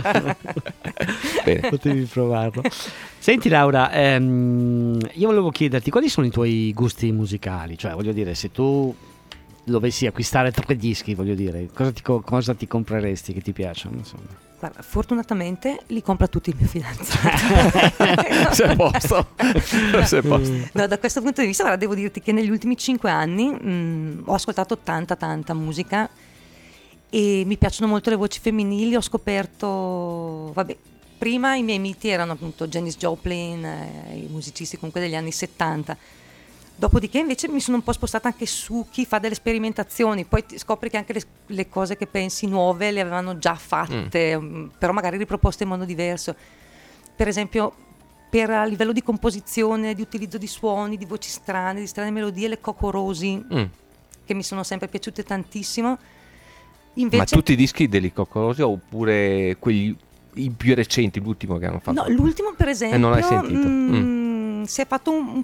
Speaker 2: Potevi provarlo. Senti Laura, io volevo chiederti quali sono i tuoi gusti musicali, cioè voglio dire, se tu dovessi acquistare 3 dischi, voglio dire, cosa ti compreresti che ti piacciono? Insomma.
Speaker 4: Guarda, fortunatamente li compra tutti il mio fidanzato.
Speaker 3: Se è posto.
Speaker 4: No, da questo punto di vista, guarda, devo dirti che negli ultimi 5 anni ho ascoltato tanta musica e mi piacciono molto le voci femminili. Ho scoperto, prima i miei miti erano appunto Janis Joplin, i musicisti comunque degli anni 70. Dopodiché invece mi sono un po' spostata anche su chi fa delle sperimentazioni, poi scopri che anche le cose che pensi nuove le avevano già fatte, però magari riproposte in modo diverso. Per esempio, per a livello di composizione, di utilizzo di suoni, di voci strane, di strane melodie, le Coco Rosi, che mi sono sempre piaciute tantissimo. Invece,
Speaker 3: Ma tutti i dischi degli Coco Rosi oppure quelli i più recenti, l'ultimo che hanno fatto?
Speaker 4: no, l'ultimo per esempio
Speaker 3: non l'hai sentito?
Speaker 4: si è fatto un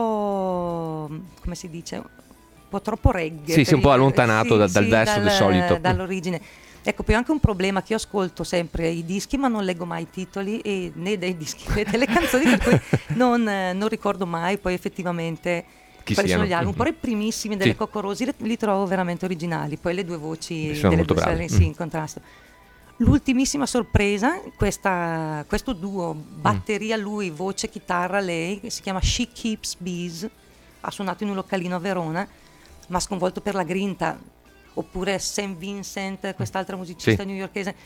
Speaker 4: po', come si dice, un po' troppo reggae.
Speaker 3: Sì, un po' allontanato dal verso del solito.
Speaker 4: Dall'origine. Ecco, poi anche un problema che io ascolto sempre i dischi, ma non leggo mai i titoli né dei dischi né delle canzoni, per cui non ricordo mai poi effettivamente quali sono gli album. Un po' i primissimi delle Coco Rosi li trovo veramente originali, poi le due voci
Speaker 3: sono
Speaker 4: delle
Speaker 3: molto
Speaker 4: due
Speaker 3: bravi.
Speaker 4: sorelle, sì, in contrasto. L'ultimissima sorpresa, questo duo, batteria lui, voce, chitarra lei, che si chiama She Keeps Bees, ha suonato in un localino a Verona, ma sconvolto per la grinta, oppure St. Vincent, quest'altra musicista newyorkese.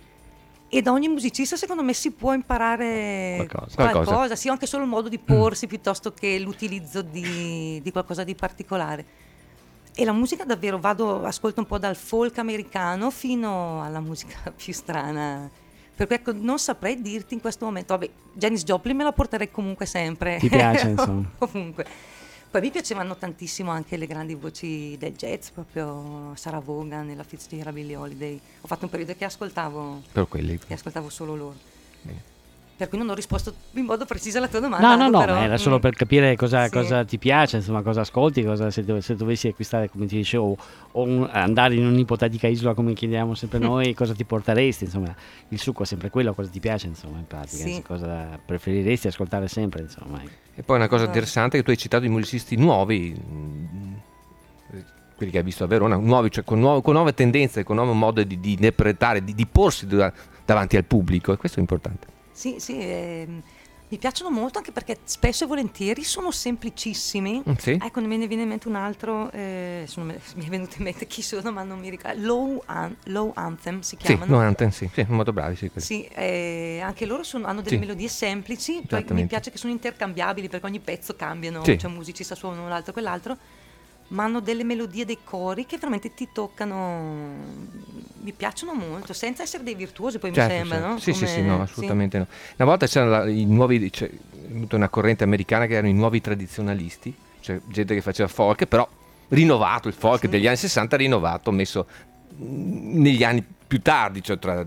Speaker 4: E da ogni musicista secondo me si può imparare qualcosa, sì, anche solo il modo di porsi piuttosto che l'utilizzo di qualcosa di particolare. E la musica davvero, ascolto un po' dal folk americano fino alla musica più strana. Per cui ecco, non saprei dirti in questo momento. Vabbè, Janis Joplin me la porterei comunque sempre.
Speaker 2: Ti piace, insomma?
Speaker 4: Comunque. Poi mi piacevano tantissimo anche le grandi voci del jazz, proprio Sarah Vaughan, Ella Fitzgerald, Billie Holiday. Ho fatto un periodo che ascoltavo solo loro.
Speaker 3: Bene.
Speaker 4: Per cui non ho risposto in modo preciso alla tua domanda.
Speaker 2: No,
Speaker 4: però,
Speaker 2: ma era solo per capire cosa
Speaker 4: sì.
Speaker 2: ti piace, insomma, cosa ascolti, se dovessi acquistare, come ti dicevo, andare in un'ipotetica isola come chiediamo sempre noi, cosa ti porteresti, insomma, il succo è sempre quello, cosa ti piace, insomma, in pratica,
Speaker 4: Sì.
Speaker 2: Cosa preferiresti ascoltare sempre, insomma.
Speaker 3: E poi una cosa interessante è che tu hai citato i musicisti nuovi, quelli che hai visto a Verona, nuovi, cioè con nuove tendenze, con nuovo modo di interpretare, di porsi davanti al pubblico, e questo è importante.
Speaker 4: Sì, mi piacciono molto anche perché spesso e volentieri sono semplicissimi.
Speaker 3: Sì.
Speaker 4: Ecco, me ne viene in mente un altro, mi è venuto in mente chi sono, ma non mi ricordo. Low Anthem si chiamano.
Speaker 3: Sì, Low Anthem, sì, molto bravi. Sì,
Speaker 4: sì, anche loro hanno delle melodie semplici, poi mi piace che sono intercambiabili perché ogni pezzo cambiano, cioè un musicista suona un altro quell'altro, ma hanno delle melodie, dei cori che veramente ti toccano, mi piacciono molto, senza essere dei virtuosi, poi mi sembra, no?
Speaker 3: Sì, no, assolutamente no. Una volta c'era una corrente americana che erano i nuovi tradizionalisti, cioè gente che faceva folk, però rinnovato, il folk degli anni 60 rinnovato, messo negli anni più tardi, cioè tra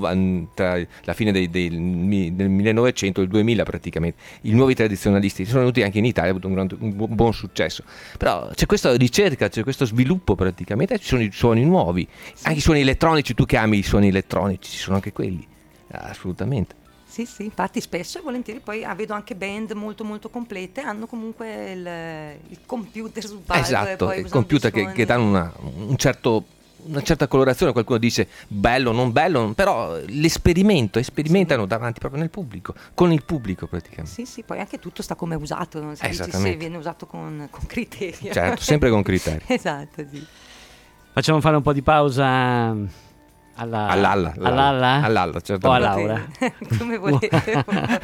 Speaker 3: la fine del 1900 e il 2000 praticamente. I nuovi tradizionalisti sono venuti anche in Italia, hanno avuto un buon successo, però c'è questa ricerca, c'è questo sviluppo praticamente, ci sono i suoni nuovi, anche i suoni elettronici. Tu che ami i suoni elettronici, ci sono anche quelli, assolutamente.
Speaker 4: Sì, infatti spesso e volentieri poi vedo anche band molto molto complete, hanno comunque il computer sul palco.
Speaker 3: Esatto, il computer che danno una certa colorazione. Qualcuno dice bello, non bello, però sperimentano davanti proprio nel pubblico, con il pubblico praticamente.
Speaker 4: Sì, poi anche tutto sta come è usato, non se viene usato con criterio.
Speaker 3: Certo, sempre con criterio.
Speaker 4: Esatto, sì.
Speaker 2: Facciamo fare un po' di pausa
Speaker 3: all'alla, certo.
Speaker 2: O a Laura.
Speaker 4: Come volete.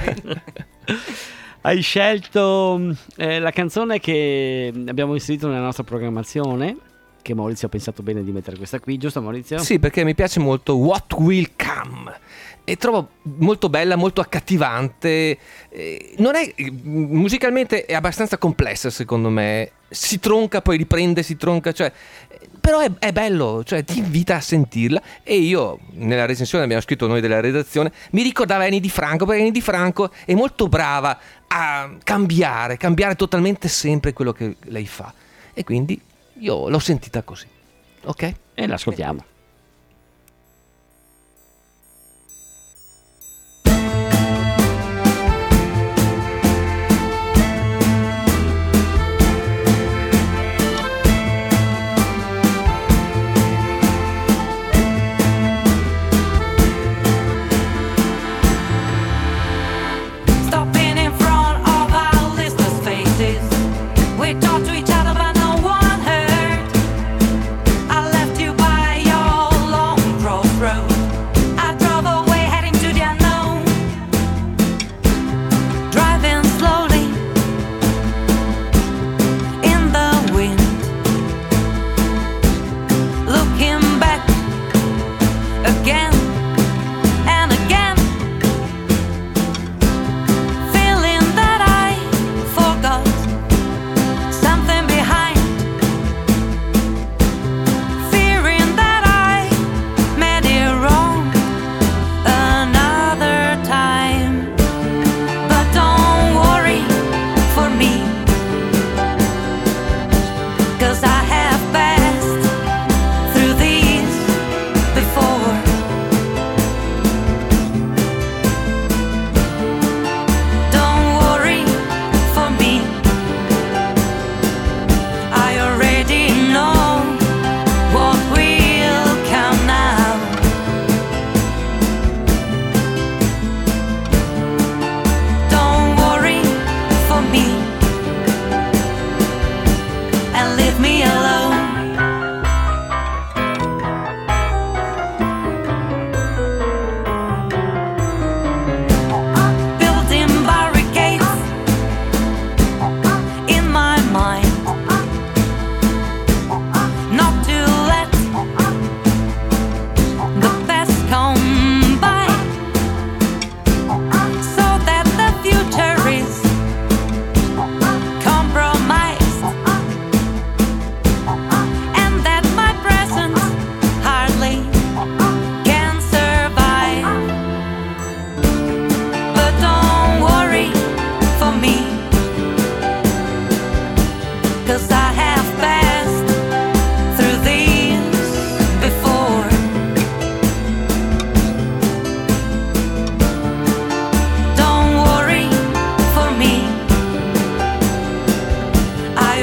Speaker 2: Hai scelto la canzone che abbiamo inserito nella nostra programmazione, che Maurizio ha pensato bene di mettere questa qui, giusto Maurizio?
Speaker 3: Sì, perché mi piace molto What Will Come e trovo molto bella, molto accattivante. Non è musicalmente è abbastanza complessa, secondo me. Si tronca, poi riprende, cioè, però è bello, cioè ti invita a sentirla. E io nella recensione abbiamo scritto noi della redazione, mi ricordava Ani Di Franco, perché Ani Di Franco è molto brava a cambiare totalmente sempre quello che lei fa, e quindi io l'ho sentita così, ok?
Speaker 2: E l'ascoltiamo.
Speaker 5: Stopping in front of our listeners' faces, we talk to each other but no one heard. I left you by your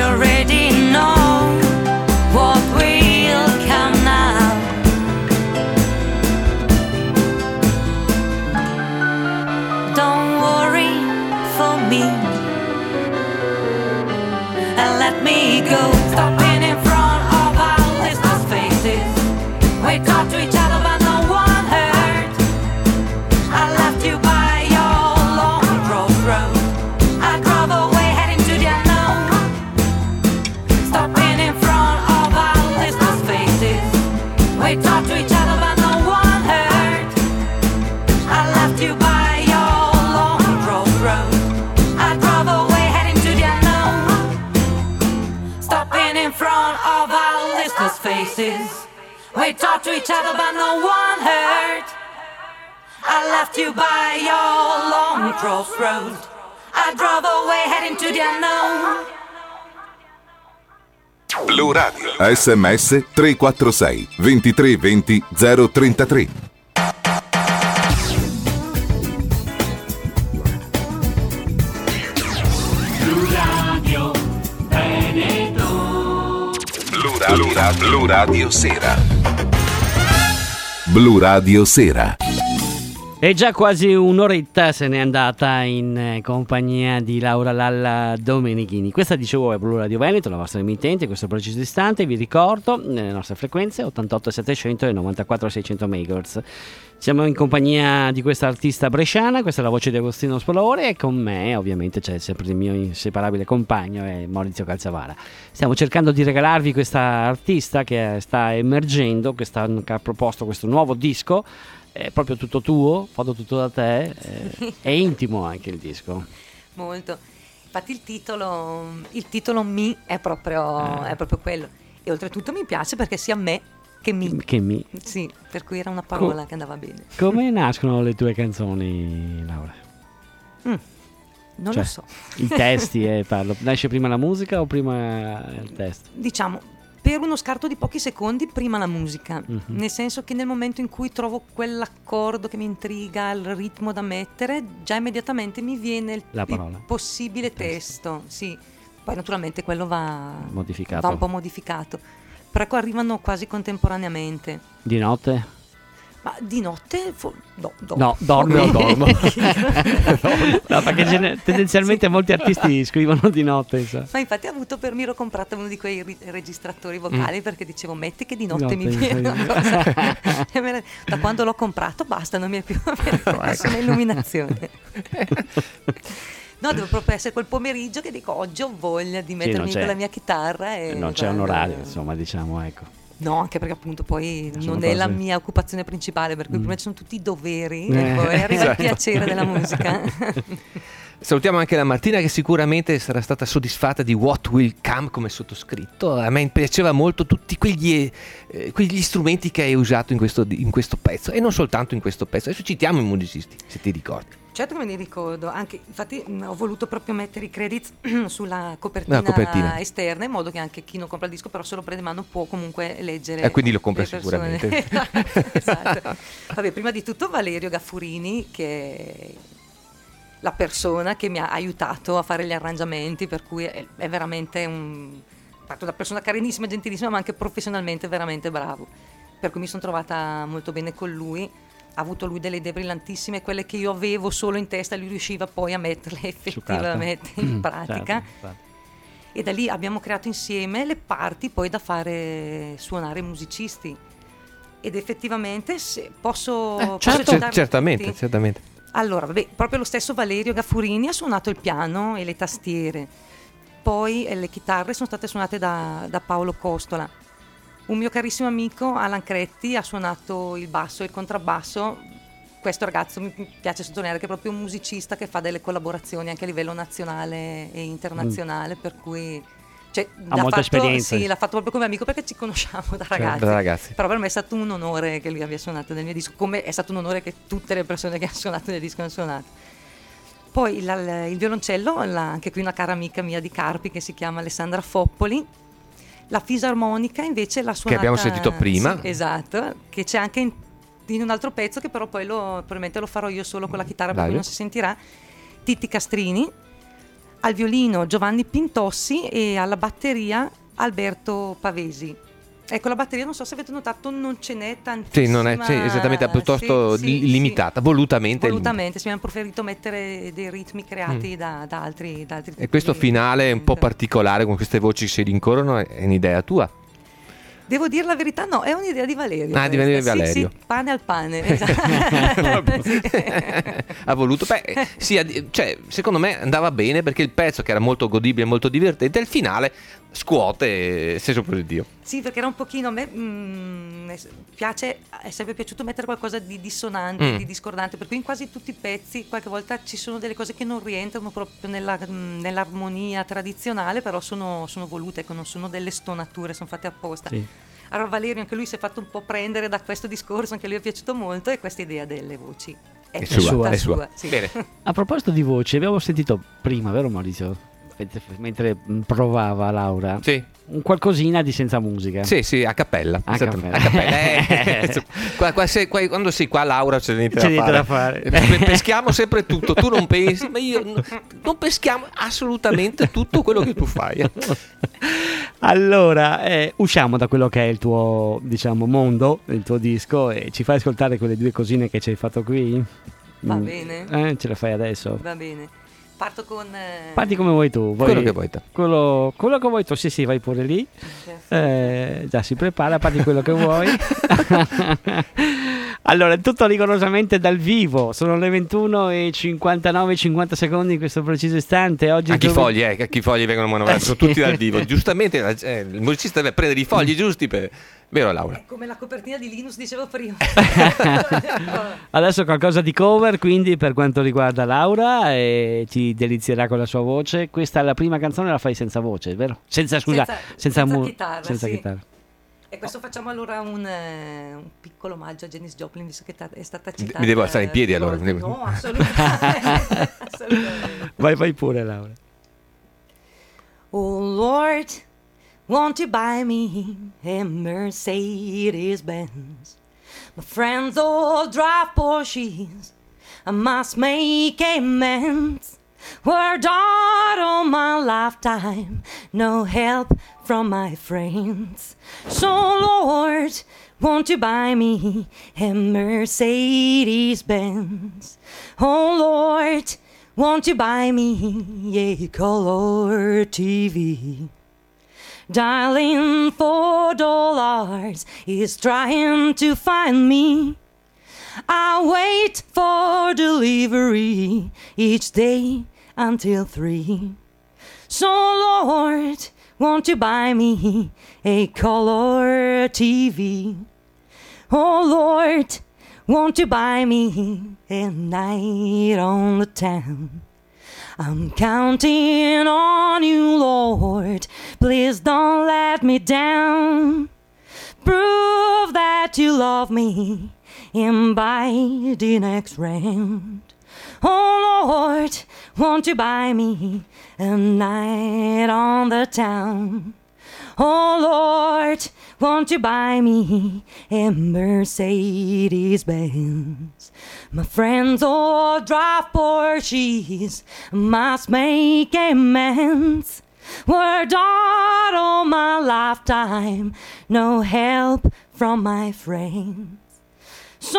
Speaker 5: you already know what will come now. Don't worry for me and let me go. Stopping in front of our listeners' faces. We talk to each other but no one heard. I left you by your long crossroad. I drove away heading to the unknown. Stopping in front of our listeners' faces. We talk to each other but no one heard. I left you by your long crossroad. I drove away heading to the unknown. Stopping in front of our listeners' faces. We talk to each other but no one heard. I left you by your long crossroad. I drove away heading to the unknown.
Speaker 1: Blu Radio. SMS 346 23 20 033.
Speaker 7: Blu Radio Veneto.
Speaker 1: Blu Radio Sera. Blu Radio Sera.
Speaker 2: È già quasi un'oretta se n'è andata in compagnia di Laura Lalla Domenichini. Questa, dicevo, è Blu Radio Veneto, la vostra emittente in questo preciso istante. Vi ricordo le nostre frequenze 88 700 e 94 600 MHz. Siamo in compagnia di questa artista bresciana, questa è la voce di Agostino Spolore, e con me ovviamente c'è sempre il mio inseparabile compagno, è Maurizio Calzavara. Stiamo cercando di regalarvi questa artista che sta emergendo, che ha proposto questo nuovo disco. È proprio tutto tuo, fatto tutto da te, è intimo anche il disco.
Speaker 4: Molto. Infatti il titolo Mi è proprio quello. E oltretutto mi piace perché sia me che mi. Sì, per cui era una parola che andava bene.
Speaker 2: Come nascono le tue canzoni, Laura?
Speaker 4: Non lo so.
Speaker 2: I testi, parlo. Nasce prima la musica o prima il testo?
Speaker 4: Diciamo, per uno scarto di pochi secondi prima la musica, nel senso che nel momento in cui trovo quell'accordo che mi intriga, il ritmo da mettere, già immediatamente mi viene il possibile testo. Sì. Poi naturalmente quello va un po' modificato, però ecco, arrivano quasi contemporaneamente.
Speaker 2: Di notte?
Speaker 4: Ma di notte?
Speaker 2: No, dormo. No, perché tendenzialmente molti artisti scrivono di notte. So.
Speaker 4: Ma infatti mi ero comprata uno di quei registratori vocali perché dicevo, metti che di notte mi viene una cosa. Da quando l'ho comprato basta, non mi è più nessuna illuminazione. No, deve proprio essere quel pomeriggio che dico, oggi ho voglia di mettermi con la mia chitarra. E
Speaker 2: non c'è un orario, insomma, diciamo, ecco.
Speaker 4: No, anche perché appunto poi non è la mia occupazione principale, per cui prima ci sono tutti i doveri e poi arriva il piacere della musica.
Speaker 3: Salutiamo anche la Martina, che sicuramente sarà stata soddisfatta di What Will Come come sottoscritto. A me piaceva molto tutti quegli strumenti che hai usato in questo pezzo, e non soltanto in questo pezzo. Adesso citiamo i musicisti, se ti ricordi.
Speaker 4: Certo che me ne ricordo, anche infatti ho voluto proprio mettere i credits sulla copertina esterna, in modo che anche chi non compra il disco però se lo prende in mano può comunque leggere.
Speaker 3: E quindi lo compra sicuramente.
Speaker 4: Esatto. Vabbè, prima di tutto Valerio Gaffurini, che è la persona che mi ha aiutato a fare gli arrangiamenti, per cui è veramente una persona carinissima, gentilissima, ma anche professionalmente veramente bravo, per cui mi sono trovata molto bene con lui. Ha avuto lui delle idee brillantissime, quelle che io avevo solo in testa, lui riusciva poi a metterle effettivamente in pratica. Certo. E da lì abbiamo creato insieme le parti poi da fare suonare i musicisti. Ed effettivamente se posso
Speaker 3: certamente.
Speaker 4: Allora, proprio lo stesso Valerio Gaffurini ha suonato il piano e le tastiere. Poi le chitarre sono state suonate da Paolo Costola. Un mio carissimo amico, Alan Cretti, ha suonato il basso e il contrabbasso. Questo ragazzo mi piace sottolineare che è proprio un musicista che fa delle collaborazioni anche a livello nazionale e internazionale, per cui
Speaker 2: ha molta esperienza.
Speaker 4: Sì, l'ha fatto proprio come amico perché ci conosciamo da ragazzi. Però per me è stato un onore che lui abbia suonato nel mio disco, come è stato un onore che tutte le persone che hanno suonato nel disco hanno suonato. Poi il violoncello, anche qui una cara amica mia di Carpi che si chiama Alessandra Foppoli. La fisarmonica invece l'ha suonata,
Speaker 3: che abbiamo sentito prima.
Speaker 4: Sì, esatto, che c'è anche in un altro pezzo che però poi probabilmente lo farò io solo con la chitarra, perché non si sentirà. Titti Castrini al violino Giovanni Pintossi e alla batteria Alberto Pavesi. Ecco, la batteria, non so se avete notato, non ce n'è tantissima.
Speaker 3: Sì, non è esattamente, è piuttosto limitata, volutamente.
Speaker 4: Volutamente, si abbiamo preferito mettere dei ritmi creati da altri
Speaker 3: E questo finale è un po' particolare con queste voci che si rincorrono, è un'idea tua?
Speaker 4: Devo dire la verità, no, è un'idea di Valerio.
Speaker 3: Ah, di Valerio.
Speaker 4: Sì, pane al pane. Esatto. Sì.
Speaker 3: Ha voluto, cioè, secondo me andava bene perché il pezzo, che era molto godibile, molto divertente, il finale scuote senso positivo.
Speaker 4: Sì, perché era un pochino, a me piace, è sempre piaciuto mettere qualcosa di dissonante, di discordante, per cui in quasi tutti i pezzi qualche volta ci sono delle cose che non rientrano proprio nell'armonia tradizionale, però sono volute, non sono delle stonature, sono fatte apposta. Sì. Allora Valerio, anche lui si è fatto un po' prendere da questo discorso, anche a lui è piaciuto molto, e questa idea delle voci è sua. Sì.
Speaker 3: Bene.
Speaker 2: A proposito di voci, abbiamo sentito prima, vero Maurizio? Mentre provava Laura,
Speaker 3: sì,
Speaker 2: un qualcosina di senza musica.
Speaker 3: Sì, a cappella. A cappella. Quando sei qua, Laura, c'è niente da fare. Peschiamo sempre tutto. Tu non pensi, ma io non peschiamo assolutamente tutto quello che tu fai.
Speaker 2: Allora, usciamo da quello che è il tuo, diciamo, mondo, il tuo disco, e ci fai ascoltare quelle due cosine che ci hai fatto qui?
Speaker 4: Va bene.
Speaker 2: Ce le fai adesso?
Speaker 4: Va bene. Parto con...
Speaker 2: Parti come vuoi tu.
Speaker 3: Quello che vuoi tu.
Speaker 2: Quello che vuoi tu, sì, vai pure lì. Già si prepara, parti quello che vuoi. Allora, tutto rigorosamente dal vivo. Sono le 21:59 secondi in questo preciso istante. Oggi
Speaker 3: a chi fogli vengono manovrati, sono tutti dal vivo. Giustamente il musicista deve prendere i fogli giusti per... Vero, Laura?
Speaker 4: Come la copertina di Linus dicevo prima.
Speaker 2: Adesso qualcosa di cover, quindi, per quanto riguarda Laura, e ti delizierà con la sua voce. Questa è la prima canzone, la fai senza voce, vero? Senza chitarra. Senza chitarra.
Speaker 4: E questo facciamo allora un piccolo omaggio a Janis Joplin, visto che è stata citata.
Speaker 3: Mi devo alzare in piedi allora.
Speaker 4: No, assolutamente.
Speaker 2: Vai pure, Laura.
Speaker 4: Oh Lord, won't you buy me a Mercedes-Benz? My friends all drive Porsches, I must make amends. Worked hard all my lifetime, no help from my friends. So Lord, won't you buy me a Mercedes-Benz? Oh Lord, won't you buy me a color TV? Dialing $4 is trying to find me. I wait for delivery each day until 3. So Lord, won't you buy me a color TV? Oh Lord, won't you buy me a night on the town? I'm counting on you, Lord, please don't let me down. Prove that you love me and by the next round. Oh Lord, won't you buy me a night on the town? Oh Lord, won't you buy me a Mercedes-Benz? My friends all drive Porsches, must make amends. Worked hard all my lifetime, no help from my friends. So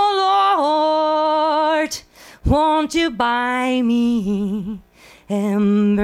Speaker 4: Lord, won't you buy me a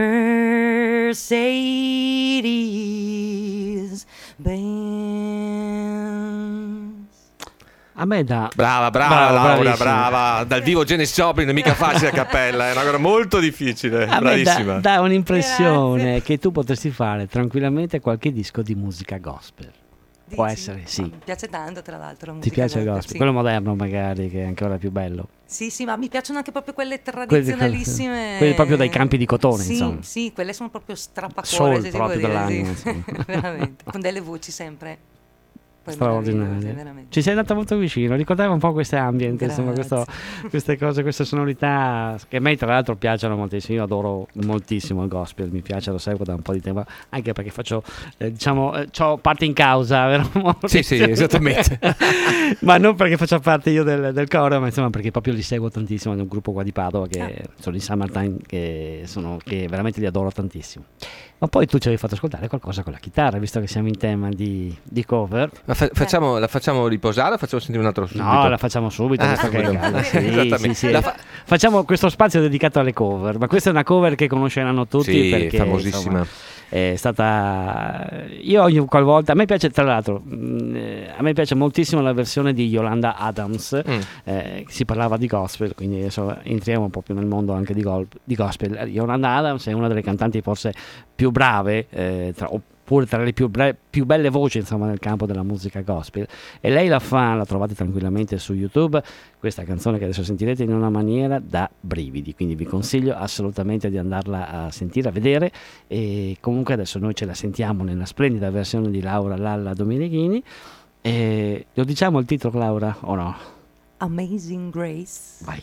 Speaker 4: Mercedes-Benz?
Speaker 2: A me da...
Speaker 3: Brava Laura, brava. Dal vivo Janis Joplin, mica facile a cappella, è una cosa molto difficile.
Speaker 2: A
Speaker 3: bravissima.
Speaker 2: Me dà un'impressione che tu potresti fare tranquillamente qualche disco di musica gospel. Può essere, sì.
Speaker 4: Mi piace tanto, tra l'altro.
Speaker 2: Ti piace il gospel? Sì. Quello moderno magari, che è ancora più bello.
Speaker 4: Sì, ma mi piacciono anche proprio quelle tradizionalissime.
Speaker 2: Quelle proprio dai campi di cotone,
Speaker 4: sì,
Speaker 2: insomma.
Speaker 4: Sì, quelle sono proprio strappacuore.
Speaker 2: Soul proprio dell'anno.
Speaker 4: Sì. Veramente, con delle voci sempre poi
Speaker 2: straordinaria.
Speaker 4: meravigliosi, veramente.
Speaker 2: Ci sei andata molto vicino, ricordava un po' queste ambient, insomma,
Speaker 4: Grazie.
Speaker 2: queste cose, queste sonorità che a me tra l'altro piacciono moltissimo. Io adoro moltissimo il gospel, mi piace, lo seguo da un po' di tempo, anche perché faccio, c'ho parte in causa, vero?
Speaker 3: Sì, esattamente.
Speaker 2: Ma non perché faccia parte io del coro, ma insomma perché proprio li seguo tantissimo. È un gruppo qua di Padova che sono in Summertime, che veramente li adoro tantissimo. Ma poi tu ci avevi fatto ascoltare qualcosa con la chitarra, visto che siamo in tema di cover.
Speaker 3: Ma la facciamo riposare o facciamo sentire un altro subito?
Speaker 2: No, la facciamo subito. visto che è
Speaker 3: subito.
Speaker 2: caldo. Sì,
Speaker 3: Esattamente.
Speaker 2: sì. Facciamo questo spazio dedicato alle cover, ma questa è una cover che conosceranno tutti,
Speaker 3: Sì,
Speaker 2: perché
Speaker 3: famosissima.
Speaker 2: insomma, è stata, io ogni qualvolta, a me piace, tra l'altro a me piace moltissimo la versione di Yolanda Adams, si parlava di gospel, quindi adesso entriamo proprio nel mondo anche di gospel. Yolanda Adams è una delle cantanti forse più brave, oppure tra le più belle voci, insomma, nel campo della musica gospel, e lei la trovate tranquillamente su YouTube, questa canzone che adesso sentirete, in una maniera da brividi, quindi vi consiglio assolutamente di andarla a sentire, a vedere. E comunque adesso noi ce la sentiamo nella splendida versione di Laura Lalla Domenichini. E lo diciamo il titolo, Laura, o no?
Speaker 4: Amazing Grace.
Speaker 2: Vai.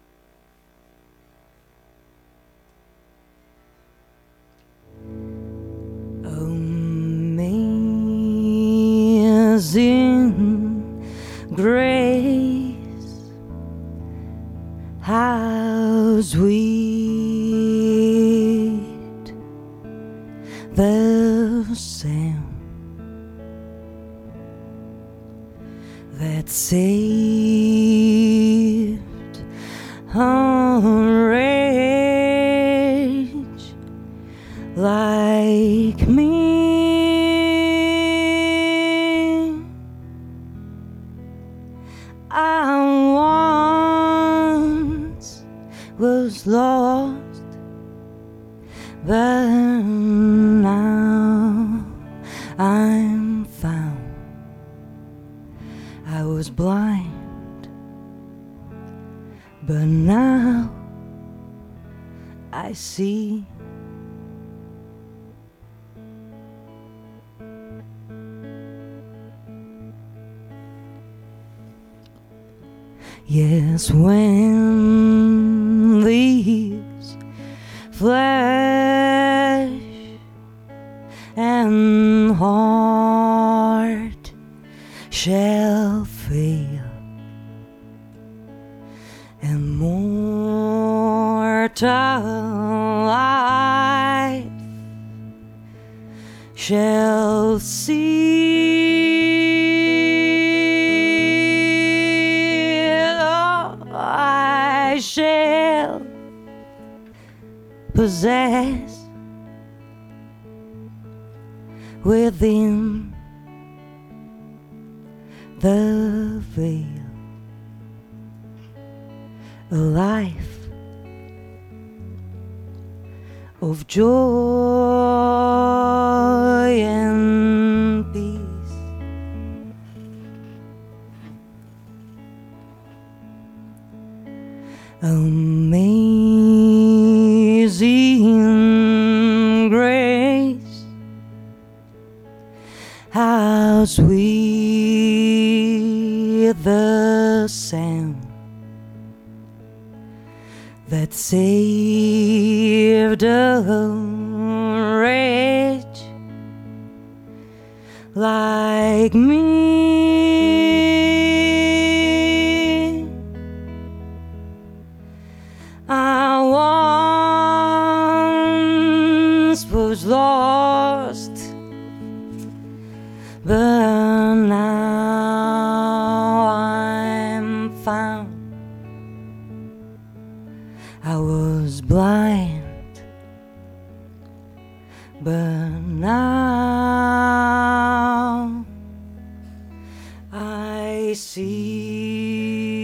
Speaker 4: Amazing grace, how sweet the sound that saved a wretch like me. I once was lost, but now I'm found. I was blind, but now I see. Yes, when these flesh and heart shall fail, and mortal life shall I shall possess within the veil a life of joy and peace. Amazing grace, how sweet the sound that saved a wretch like me. I once was lost, but now I'm found. I was blind, but now I see.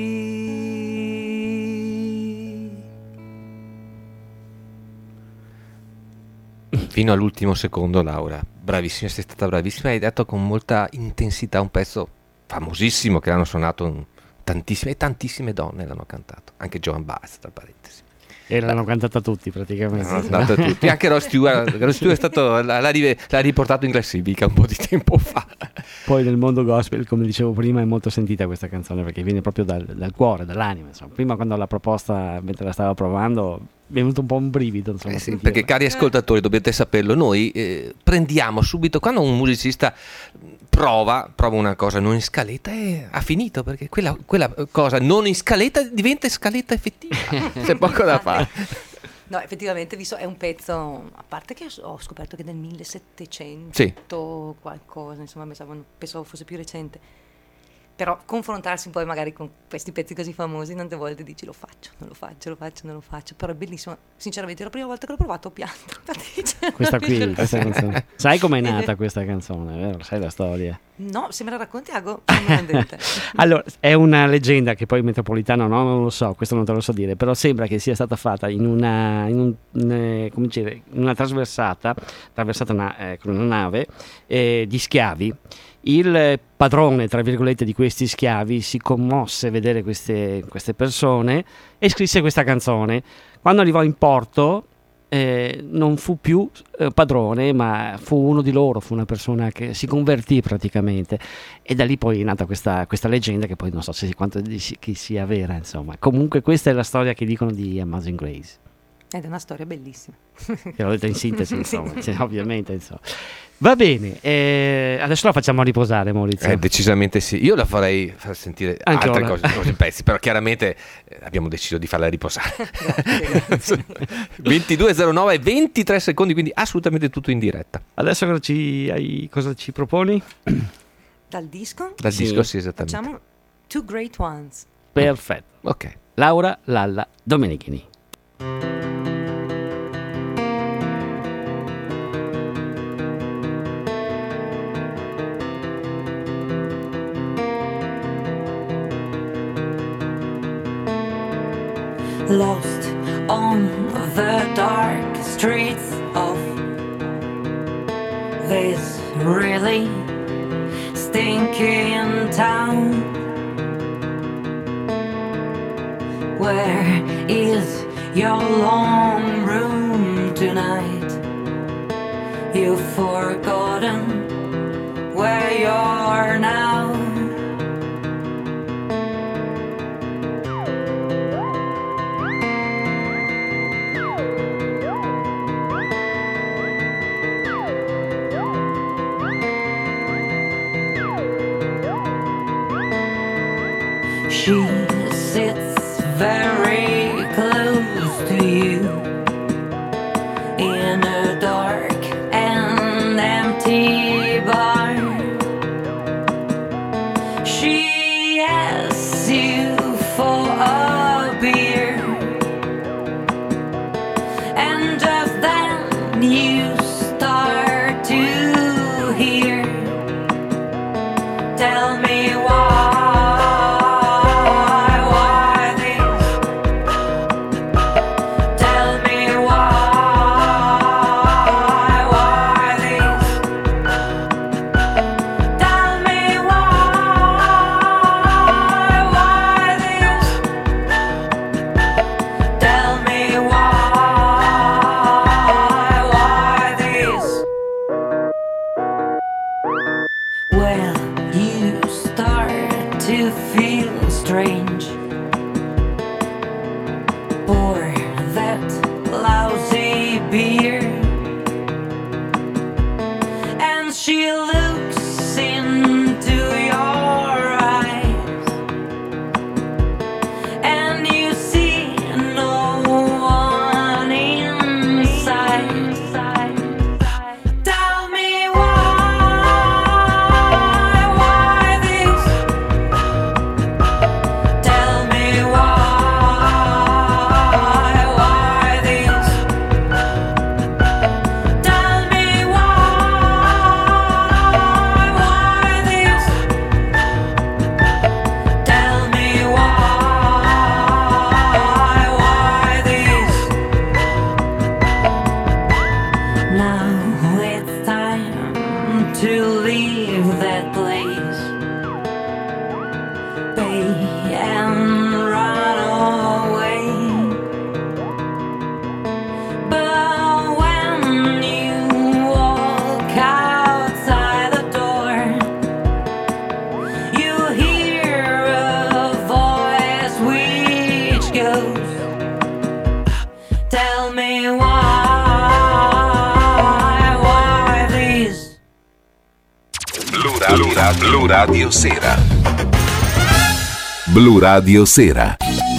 Speaker 3: Fino all'ultimo secondo, Laura, bravissima, sei stata bravissima, hai detto con molta intensità un pezzo famosissimo che l'hanno suonato tantissime e tantissime donne l'hanno cantato, anche Joan Baez, tra parentesi.
Speaker 2: E l'hanno cantata tutti praticamente.
Speaker 3: L'hanno cantata tutti, anche Rod Stewart è stato, l'ha riportato in classifica un po' di tempo fa.
Speaker 2: Poi nel mondo gospel, come dicevo prima, è molto sentita questa canzone perché viene proprio dal cuore, dall'anima. Insomma. Prima quando l'ha proposta, mentre la stavo provando, mi è venuto un po' un brivido. Insomma,
Speaker 3: Sì, perché cari ascoltatori, dovete saperlo, noi prendiamo subito, quando un musicista prova una cosa non in scaletta e ha finito, perché quella cosa non in scaletta diventa scaletta effettiva. C'è poco da fare.
Speaker 4: No, effettivamente è un pezzo, a parte che ho scoperto che è del 1700
Speaker 3: Sì.
Speaker 4: qualcosa, insomma pensavo fosse più recente. Però confrontarsi poi magari con questi pezzi così famosi, tante volte dici non lo faccio, però è bellissimo. Sinceramente la prima volta che l'ho provato ho pianto.
Speaker 2: Questa canzone. Sai com'è nata questa canzone, vero? Sai la storia?
Speaker 4: No, se me la racconti Ago, non me l'hanno detta.
Speaker 2: Allora, è una leggenda che poi Metropolitano non lo so, questo non te lo so dire, però sembra che sia stata fatta in una traversata con una nave di schiavi. Il padrone, tra virgolette, di questi schiavi si commosse a vedere queste persone e scrisse questa canzone. Quando arrivò in porto non fu più padrone, ma fu uno di loro, fu una persona che si convertì praticamente, e da lì poi è nata questa leggenda che poi non so se quanto che sia vera, insomma. Comunque questa è la storia che dicono di Amazing Grace.
Speaker 4: Ed è una storia bellissima.
Speaker 2: Che l'ho detta in sintesi, insomma, ovviamente, insomma. Va bene, adesso la facciamo riposare, Maurizio.
Speaker 3: Decisamente sì, io la farei far sentire
Speaker 2: Anche
Speaker 3: altre
Speaker 2: ora.
Speaker 3: cose, pezzi, però chiaramente abbiamo deciso di farla riposare.
Speaker 4: Grazie.
Speaker 3: 22:09 23 secondi, quindi assolutamente tutto in diretta.
Speaker 2: Adesso cosa ci proponi?
Speaker 4: Dal disco
Speaker 3: Dal disco, sì, esattamente.
Speaker 4: facciamo Two Great Ones.
Speaker 2: Perfetto.
Speaker 3: Ok.
Speaker 2: Laura Lalla Domenichini.
Speaker 5: Lost on the dark streets of this really stinking town. Where is your long room tonight? You've forgotten where you're now. She sits very close to you in a dark and empty bar. She asks you for a beer, and just then you start to hear. Tell me why. To feel strange for that lousy beer, and she looks into your eyes, and you see no one inside. Tell me why this. Tell me why this. Tell me why this. Tell me why this. Now it's time to leave that place. Pay and run away. But when you walk outside the door,
Speaker 1: Blu Radio Sera. Blu Radio Sera.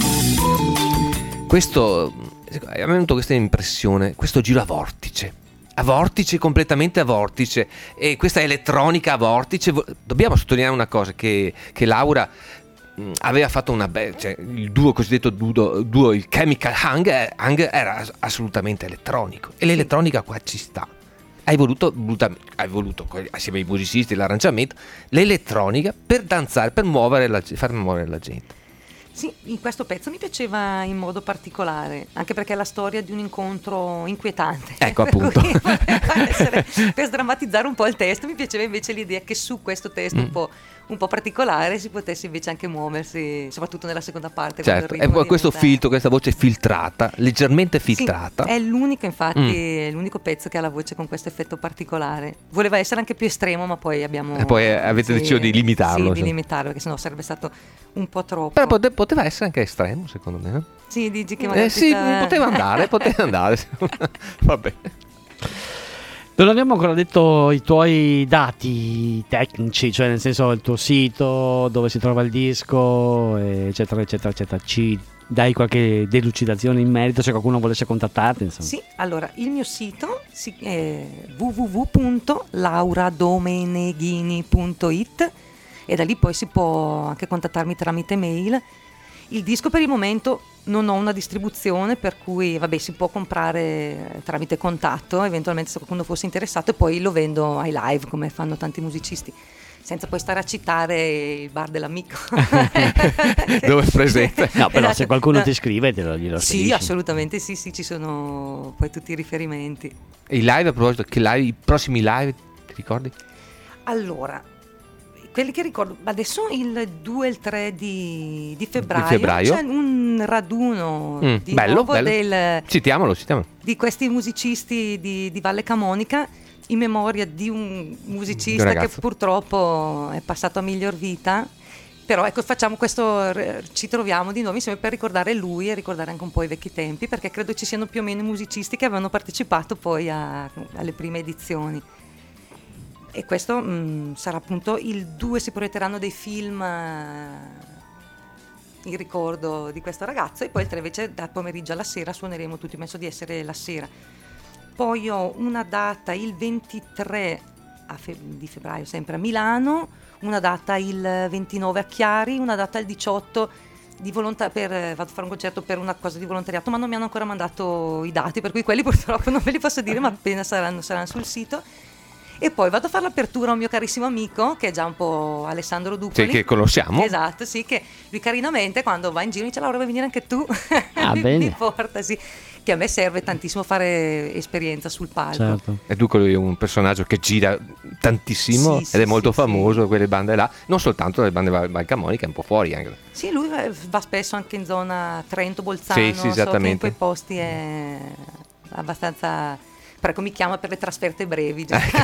Speaker 3: Questo è venuto questa impressione, questo giro a vortice, completamente a vortice, e questa elettronica a vortice. Dobbiamo sottolineare una cosa, che Laura aveva fatto cioè il duo cosiddetto duo il Chemical Hang era assolutamente electronico, e l'elettronica qua ci sta. Hai voluto assieme ai musicisti l'arrangiamento, l'elettronica per danzare, per far muovere la gente.
Speaker 4: Sì, in questo pezzo mi piaceva in modo particolare, anche perché è la storia di un incontro inquietante.
Speaker 3: Ecco, appunto.
Speaker 4: Per sdrammatizzare un po' il testo, mi piaceva invece l'idea che su questo testo un po' particolare si potesse invece anche muoversi, soprattutto nella seconda parte.
Speaker 3: Certo, e poi questo filtro, questa voce filtrata, leggermente filtrata.
Speaker 4: Sì, è l'unico, infatti, è l'unico pezzo che ha la voce con questo effetto particolare. Voleva essere anche più estremo, ma poi abbiamo...
Speaker 3: E poi avete deciso di limitarlo.
Speaker 4: Sì, di limitarlo, perché sennò sarebbe stato un po' troppo.
Speaker 3: Però poteva essere anche estremo, secondo me, no?
Speaker 4: Sì, dici che magari
Speaker 3: sì, poteva andare. Va bene.
Speaker 2: Non abbiamo ancora detto i tuoi dati tecnici, cioè nel senso il tuo sito, dove si trova il disco, eccetera, eccetera, eccetera. Ci dai qualche delucidazione in merito se qualcuno volesse contattarti? Insomma.
Speaker 4: Sì, allora il mio sito è www.lauradomeneghini.it, e da lì poi si può anche contattarmi tramite mail. Il disco per il momento non ho una distribuzione, per cui si può comprare tramite contatto, eventualmente se qualcuno fosse interessato, e poi lo vendo ai live come fanno tanti musicisti, senza poi stare a citare il bar dell'amico
Speaker 3: dove è presente.
Speaker 2: No, però se qualcuno ti scrive glielo
Speaker 4: sì,
Speaker 2: spedisci.
Speaker 4: assolutamente sì, ci sono poi tutti i riferimenti.
Speaker 3: E i live, a proposito, i prossimi live ti ricordi?
Speaker 4: Allora, quelli che ricordo adesso, il 2 e il 3 di febbraio c'è un raduno di
Speaker 3: bello. Citiamolo.
Speaker 4: Di questi musicisti di Valle Camonica, in memoria di un musicista che purtroppo è passato a miglior vita. Però ecco, facciamo questo, ci troviamo di nuovo insieme per ricordare lui e ricordare anche un po' i vecchi tempi, perché credo ci siano più o meno i musicisti che avevano partecipato poi alle prime edizioni. E questo sarà appunto il 2, si proietteranno dei film in ricordo di questo ragazzo, e poi il 3 invece dal pomeriggio alla sera suoneremo tutti, penso di essere la sera. Poi ho una data il 23 di febbraio sempre a Milano, una data il 29 a Chiari, una data il 18 vado a fare un concerto per una cosa di volontariato, ma non mi hanno ancora mandato i dati, per cui quelli purtroppo non ve li posso dire, ma appena saranno sul sito. E poi vado a fare l'apertura a un mio carissimo amico, che è già un po' Alessandro Dupoli.
Speaker 3: Sì, che conosciamo.
Speaker 4: Esatto, sì, che lui carinamente quando va in giro dice: Laura, vuoi venire anche tu?
Speaker 2: Bene.
Speaker 4: Mi porta, sì. Che a me serve tantissimo fare esperienza sul palco.
Speaker 2: Certo.
Speaker 3: E Dupoli è un personaggio che gira tantissimo, ed è molto famoso, quelle bande là, non soltanto le bande Valle Camonica, un po' fuori anche.
Speaker 4: Sì, lui va spesso anche in zona Trento, Bolzano,
Speaker 3: sì, esattamente.
Speaker 4: So che in quei posti è abbastanza... Però mi chiama per le trasferte brevi,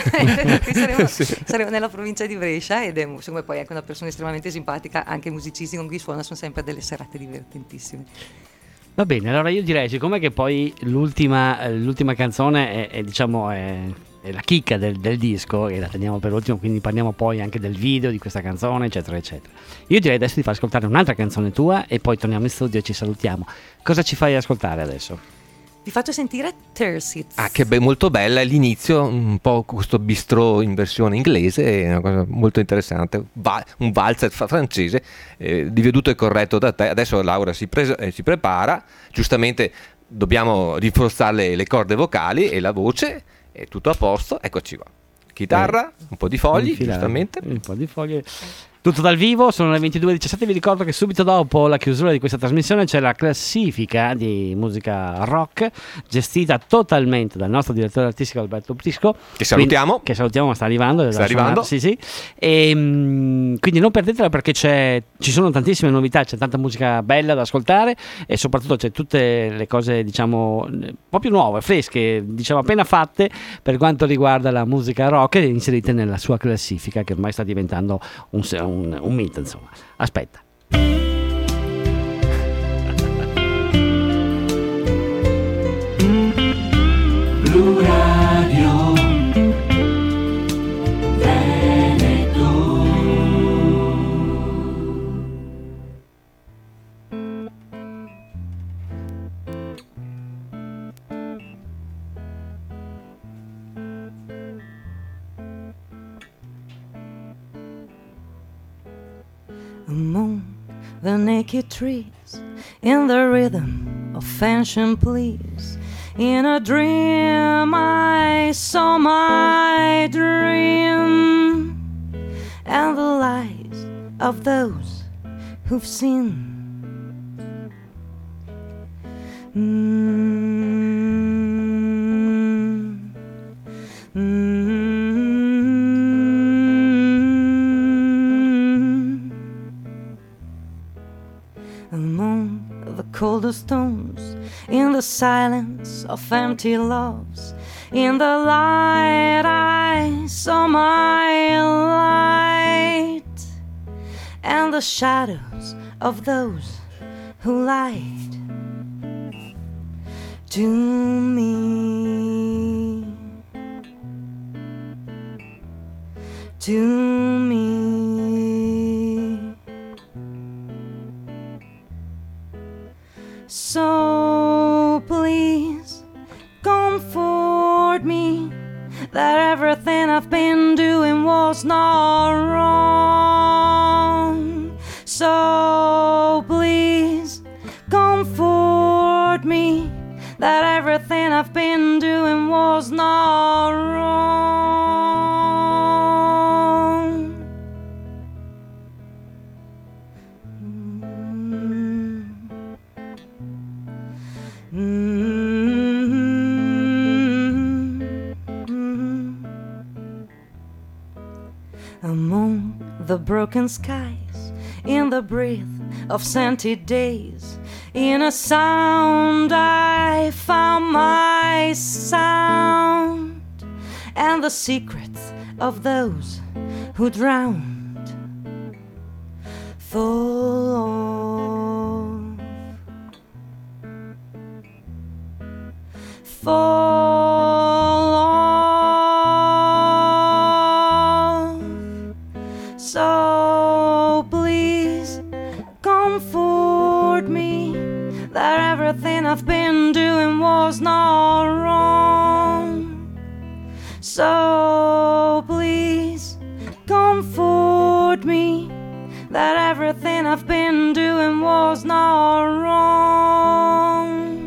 Speaker 4: saremo nella provincia di Brescia, ed è secondo me poi anche una persona estremamente simpatica. Anche i musicisti con cui suona sono sempre delle serate divertentissime.
Speaker 2: Va bene, allora io direi, siccome che poi l'ultima canzone è la chicca del disco, e la teniamo per l'ultimo, quindi parliamo poi anche del video di questa canzone, eccetera eccetera, io direi adesso di far ascoltare un'altra canzone tua e poi torniamo in studio e ci salutiamo. Cosa ci fai ascoltare adesso?
Speaker 4: Vi faccio sentire Tersits.
Speaker 3: Che molto bella, l'inizio, un po' questo bistrò in versione inglese, è una cosa molto interessante, un valzer francese, di veduto e corretto da te. Adesso Laura si prepara, giustamente dobbiamo rinforzare le corde vocali e la voce, è tutto a posto, eccoci qua. Chitarra, un po' di fogli, giustamente.
Speaker 2: Un po' di fogli. Tutto dal vivo, sono le 22:17. Vi ricordo che subito dopo la chiusura di questa trasmissione c'è la classifica di musica rock, gestita totalmente dal nostro direttore artistico Alberto Prisco,
Speaker 3: che salutiamo.
Speaker 2: Che salutiamo, ma sta arrivando. Sì. E quindi non perdetela, perché ci sono tantissime novità, c'è tanta musica bella da ascoltare, e soprattutto c'è tutte le cose, diciamo, un po' più nuove, fresche, diciamo appena fatte per quanto riguarda la musica rock, inserite nella sua classifica, che ormai sta diventando un mito, insomma. Aspetta.
Speaker 7: Blu Radio Veneto.
Speaker 4: among the naked trees, in the rhythm of ancient pleas. In a dream I saw my dream, and the lies of those who've seen. Among the colder stones, in the silence of empty loves, in the light I saw my light, and the shadows of those who lied to me, to me. So please comfort me that everything I've been doing was not wrong. So please comfort me that everything I've been doing was not wrong. Among the broken skies, in the breath of scented days, in a sound I found my sound, and the secrets of those who drowned full of, full of. So please comfort me that everything I've been doing was not wrong. So please comfort me that everything I've been doing was not wrong.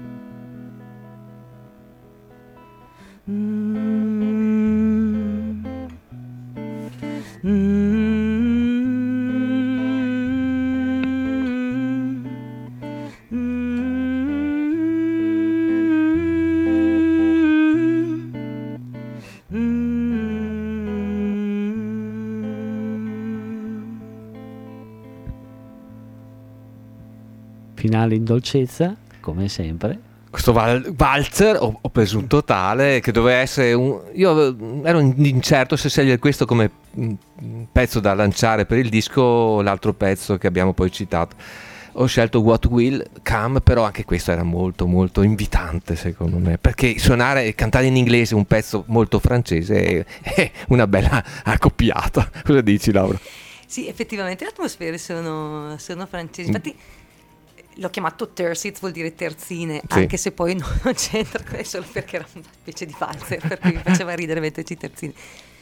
Speaker 2: Finale in dolcezza, come sempre.
Speaker 3: Questo valzer ho presunto tale che doveva essere io ero incerto se scegliere questo come pezzo da lanciare per il disco o l'altro pezzo che abbiamo poi citato. Ho scelto What Will Come, però anche questo era molto molto invitante secondo me, perché suonare e cantare in inglese un pezzo molto francese è una bella accoppiata. Cosa dici, Laura?
Speaker 4: Sì, effettivamente le atmosfere sono francesi. Infatti l'ho chiamato tercets, vuol dire terzine,
Speaker 3: sì,
Speaker 4: anche se poi non c'entra, è solo perché era una specie di valzer, per cui mi faceva ridere metterci terzine.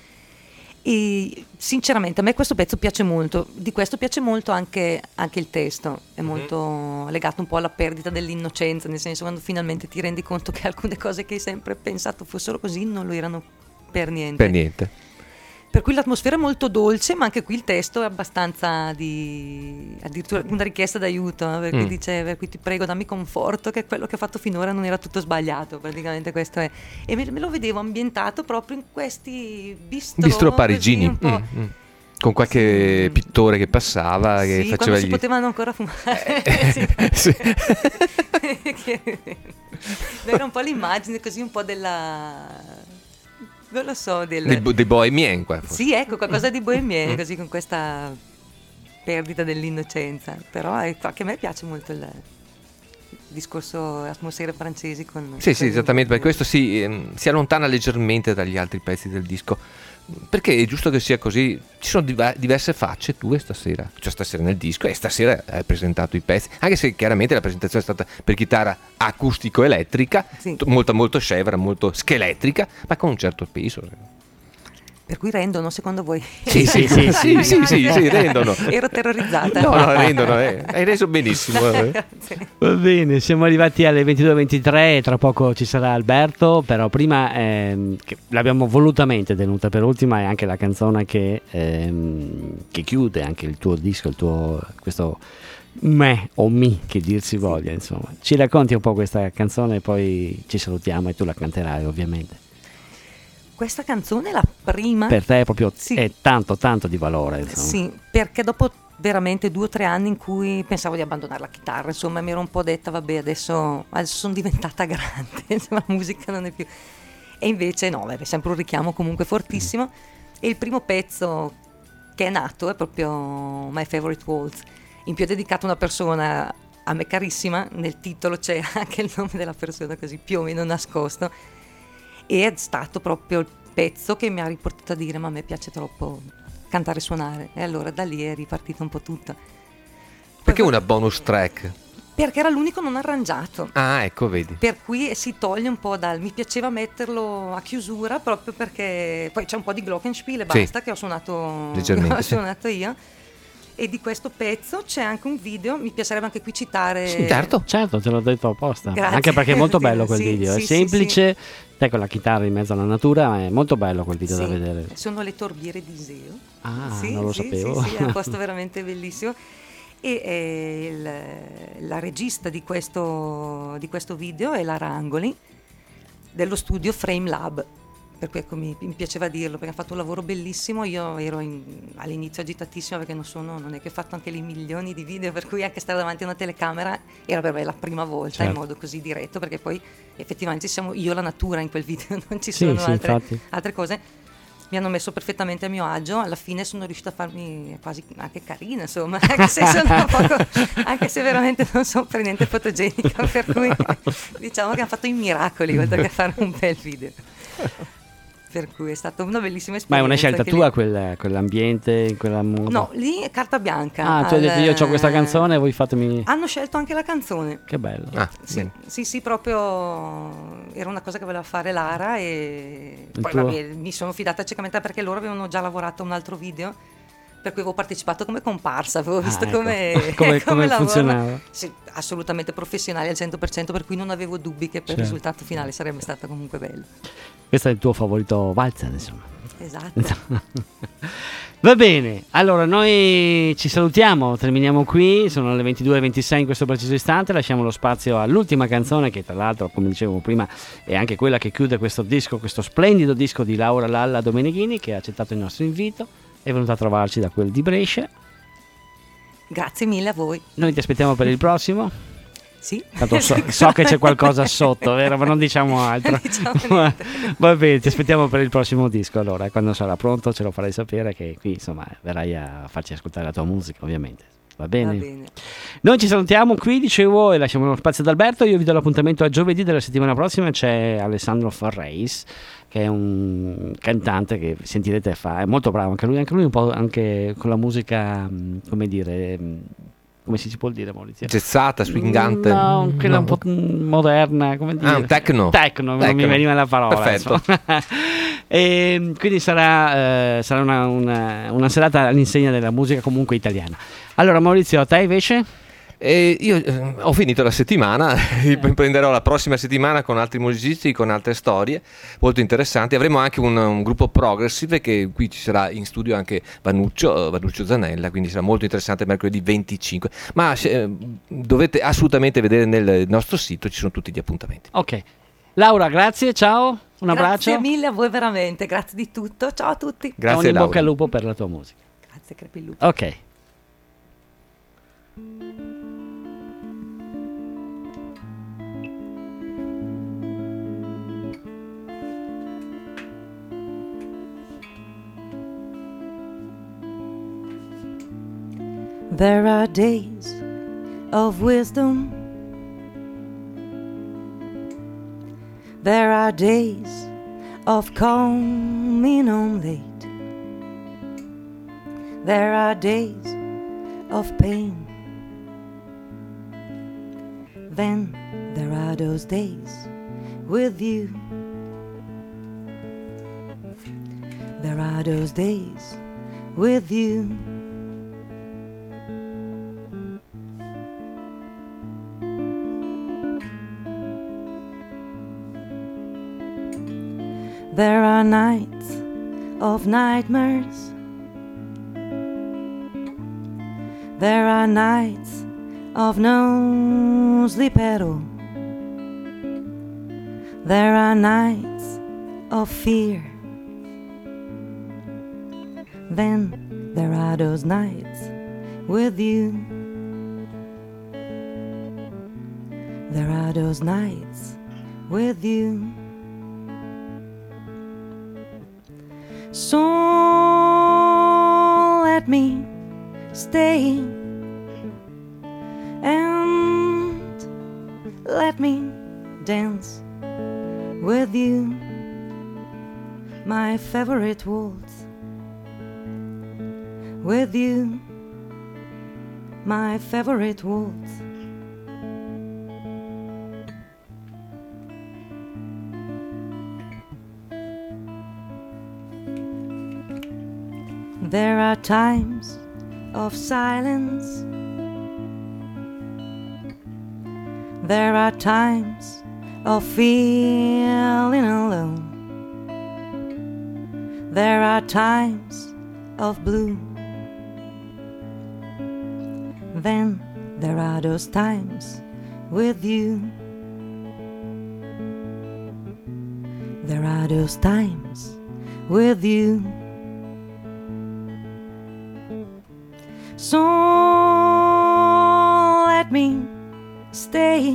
Speaker 4: E sinceramente a me questo pezzo piace molto, di questo piace molto anche il testo, è molto legato un po' alla perdita dell'innocenza, nel senso quando finalmente ti rendi conto che alcune cose che hai sempre pensato fossero così non lo erano per niente.
Speaker 3: Per niente.
Speaker 4: Per cui l'atmosfera è molto dolce, ma anche qui il testo è abbastanza addirittura una richiesta d'aiuto, per cui dice, per cui ti prego dammi conforto che quello che ho fatto finora non era tutto sbagliato, praticamente questo è. E me lo vedevo ambientato proprio in questi bistro
Speaker 3: parigini, con qualche pittore che passava, che faceva
Speaker 4: quando si potevano ancora fumare.
Speaker 3: Sì.
Speaker 4: Era un po' l'immagine così un po' della... non lo so,
Speaker 3: dei bohemien qua.
Speaker 4: Sì, ecco, qualcosa di bohemien, così con questa perdita dell'innocenza. Però anche a me piace molto il discorso atmosfere francesi con...
Speaker 3: Sì, esattamente, per questo si allontana leggermente dagli altri pezzi del disco, perché è giusto che sia così. Ci sono diverse facce tue stasera, cioè stasera nel disco, e stasera hai presentato i pezzi, anche se chiaramente la presentazione è stata per chitarra acustico-elettrica,
Speaker 4: sì,
Speaker 3: molto scevra, molto scheletrica, ma con un certo peso.
Speaker 4: Per cui rendono, secondo voi?
Speaker 3: Sì, rendono.
Speaker 4: Ero terrorizzata.
Speaker 3: No, rendono, hai reso benissimo.
Speaker 4: Grazie.
Speaker 2: Va bene, siamo arrivati alle 22:23, tra poco ci sarà Alberto, però prima che l'abbiamo volutamente tenuta per ultima, è anche la canzone che chiude anche il tuo disco, questo me o mi, che dir si voglia, insomma. Ci racconti un po' questa canzone e poi ci salutiamo e tu la canterai ovviamente.
Speaker 4: Questa canzone è la prima.
Speaker 2: Per te è proprio
Speaker 4: Sì.
Speaker 2: è tanto di valore, insomma.
Speaker 4: Sì, perché dopo veramente 2 o 3 anni in cui pensavo di abbandonare la chitarra, insomma mi ero un po' detta vabbè adesso sono diventata grande, insomma, la musica non è più, e invece no, è sempre un richiamo comunque fortissimo. E il primo pezzo che è nato è proprio My Favorite Waltz, in più è dedicato a una persona a me carissima, nel titolo c'è anche il nome della persona così più o meno nascosto, e è stato proprio il pezzo che mi ha riportato a dire ma a me piace troppo cantare e suonare, e allora da lì è ripartito un po' tutto.
Speaker 3: Perché una bonus track?
Speaker 4: Perché era l'unico non arrangiato,
Speaker 3: Ah, ecco, vedi.
Speaker 4: per cui si toglie un po' mi piaceva metterlo a chiusura proprio perché poi c'è un po' di glockenspiel e
Speaker 3: Sì.
Speaker 4: basta, che ho suonato,
Speaker 3: Leggermente,
Speaker 4: che ho
Speaker 3: sì.
Speaker 4: suonato io, e di questo pezzo c'è anche un video, mi piacerebbe anche qui citare.
Speaker 3: Sì, certo.
Speaker 2: Certo, te l'ho detto apposta.
Speaker 4: Grazie.
Speaker 2: Anche perché è molto bello quel
Speaker 4: Sì,
Speaker 2: video. È
Speaker 4: sì,
Speaker 2: semplice, te con la chitarra in mezzo alla natura, ma è molto bello quel video
Speaker 4: Sì,
Speaker 2: da vedere.
Speaker 4: sono le torbiere di Iseo.
Speaker 2: Ah,
Speaker 4: Sì,
Speaker 2: non lo
Speaker 4: sì,
Speaker 2: sapevo.
Speaker 4: Sì, è un posto veramente bellissimo. E la regista di questo video è Lara Angoli, dello studio Frame Lab. Per cui ecco, mi piaceva dirlo, perché ha fatto un lavoro bellissimo. Io ero all'inizio agitatissima perché non è che ho fatto anche lì milioni di video, per cui anche stare davanti a una telecamera era per me la prima volta,
Speaker 2: Certo.
Speaker 4: in modo così diretto, perché poi effettivamente siamo io la natura in quel video, non ci
Speaker 2: Sì,
Speaker 4: sono
Speaker 2: sì, infatti.
Speaker 4: altre cose. Mi hanno messo perfettamente a mio agio, alla fine sono riuscita a farmi quasi anche carina, insomma, anche se veramente non sono per niente fotogenica, per cui diciamo che hanno fatto i miracoli oltre che fare un bel video. Per cui è stata una bellissima esperienza.
Speaker 2: Ma è una scelta
Speaker 4: che
Speaker 2: tua
Speaker 4: lì-
Speaker 2: quell'ambiente, in quella moda?
Speaker 4: No, lì è carta bianca.
Speaker 2: Ah, tu hai detto io ho questa canzone e voi fatemi...
Speaker 4: Hanno scelto anche la canzone.
Speaker 2: Che bello.
Speaker 3: Ah,
Speaker 4: Sì,
Speaker 3: bene.
Speaker 4: sì, proprio era una cosa che voleva fare Lara, e
Speaker 2: Il
Speaker 4: poi
Speaker 2: tuo?
Speaker 4: vabbè, mi sono fidata ciecamente perché loro avevano già lavorato a un altro video, per cui avevo partecipato come comparsa, avevo visto
Speaker 2: ecco.
Speaker 4: come
Speaker 2: Come
Speaker 4: lavorano.
Speaker 2: funzionava.
Speaker 4: Sì, assolutamente professionale al 100%, per cui non avevo dubbi che per
Speaker 2: Certo.
Speaker 4: il risultato finale sarebbe stato comunque bello.
Speaker 2: Questo è il tuo favorito valzer, insomma.
Speaker 4: Esatto.
Speaker 2: Va bene, allora noi ci salutiamo, terminiamo qui, sono le 22:26 in questo preciso istante, lasciamo lo spazio all'ultima canzone che tra l'altro, come dicevo prima, è anche quella che chiude questo disco, questo splendido disco di Laura Lalla Domeneghini, che ha accettato il nostro invito, è venuta a trovarci da quel di Brescia.
Speaker 4: Grazie mille a voi.
Speaker 2: Noi ti aspettiamo per il prossimo.
Speaker 4: Sì.
Speaker 2: Tanto so che c'è qualcosa sotto, vero? Ma non diciamo altro.
Speaker 4: Non diciamo niente.
Speaker 2: Va bene, ti aspettiamo per il prossimo disco. Allora, quando sarà pronto ce lo farai sapere, che qui insomma verrai a farci ascoltare la tua musica, ovviamente. Va bene?
Speaker 4: Va bene.
Speaker 2: Noi ci salutiamo qui, dicevo, e lasciamo lo spazio ad Alberto. Io vi do l'appuntamento a giovedì della settimana prossima. C'è Alessandro Farreis, che è un cantante che sentirete è molto bravo anche lui un po' anche con la musica, come dire, come si può dire, Maurizio?
Speaker 3: Gezzata, swingante.
Speaker 2: No, quella un po' moderna, come dire?
Speaker 3: Un techno.
Speaker 2: Techno, non mi
Speaker 3: Techno.
Speaker 2: veniva la parola.
Speaker 3: Perfetto.
Speaker 2: insomma. E quindi sarà una serata all'insegna della musica comunque italiana. Allora Maurizio, a te invece?
Speaker 3: E io ho finito la settimana, prenderò la prossima settimana con altri musicisti, con altre storie molto interessanti. Avremo anche un gruppo progressive, che qui ci sarà in studio anche Vanuccio Zanella, quindi sarà molto interessante mercoledì 25. Ma dovete assolutamente vedere nel nostro sito, ci sono tutti gli appuntamenti.
Speaker 2: Ok. Laura, grazie, ciao, un abbraccio.
Speaker 4: Grazie mille a voi veramente, grazie di tutto. Ciao a tutti.
Speaker 3: Grazie
Speaker 2: in bocca
Speaker 3: Laura.
Speaker 2: al lupo per la tua musica.
Speaker 4: Grazie Crepillupo.
Speaker 2: Ok.
Speaker 4: There are days of wisdom. There are days of coming on late. There are days of pain. Then there are those days with you. There are those days with you. There are nights of nightmares. There are nights of no sleep at all. There are nights of fear. Then there are those nights with you. There are those nights with you. So let me stay and let me dance with you, my favorite waltz. With you, my favorite waltz. There are times of silence. There are times of feeling alone. There are times of blue. Then there are those times with you. There are those times with you. So let me stay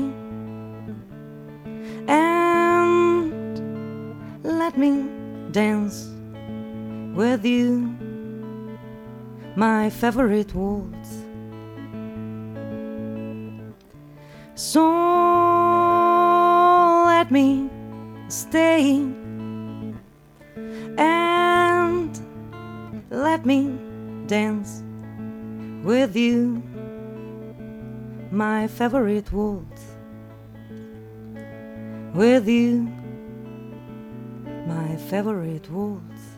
Speaker 4: and let me dance with you, my favorite waltz. So let me stay and let me dance with you, my favorite waltz. With you, my favorite waltz.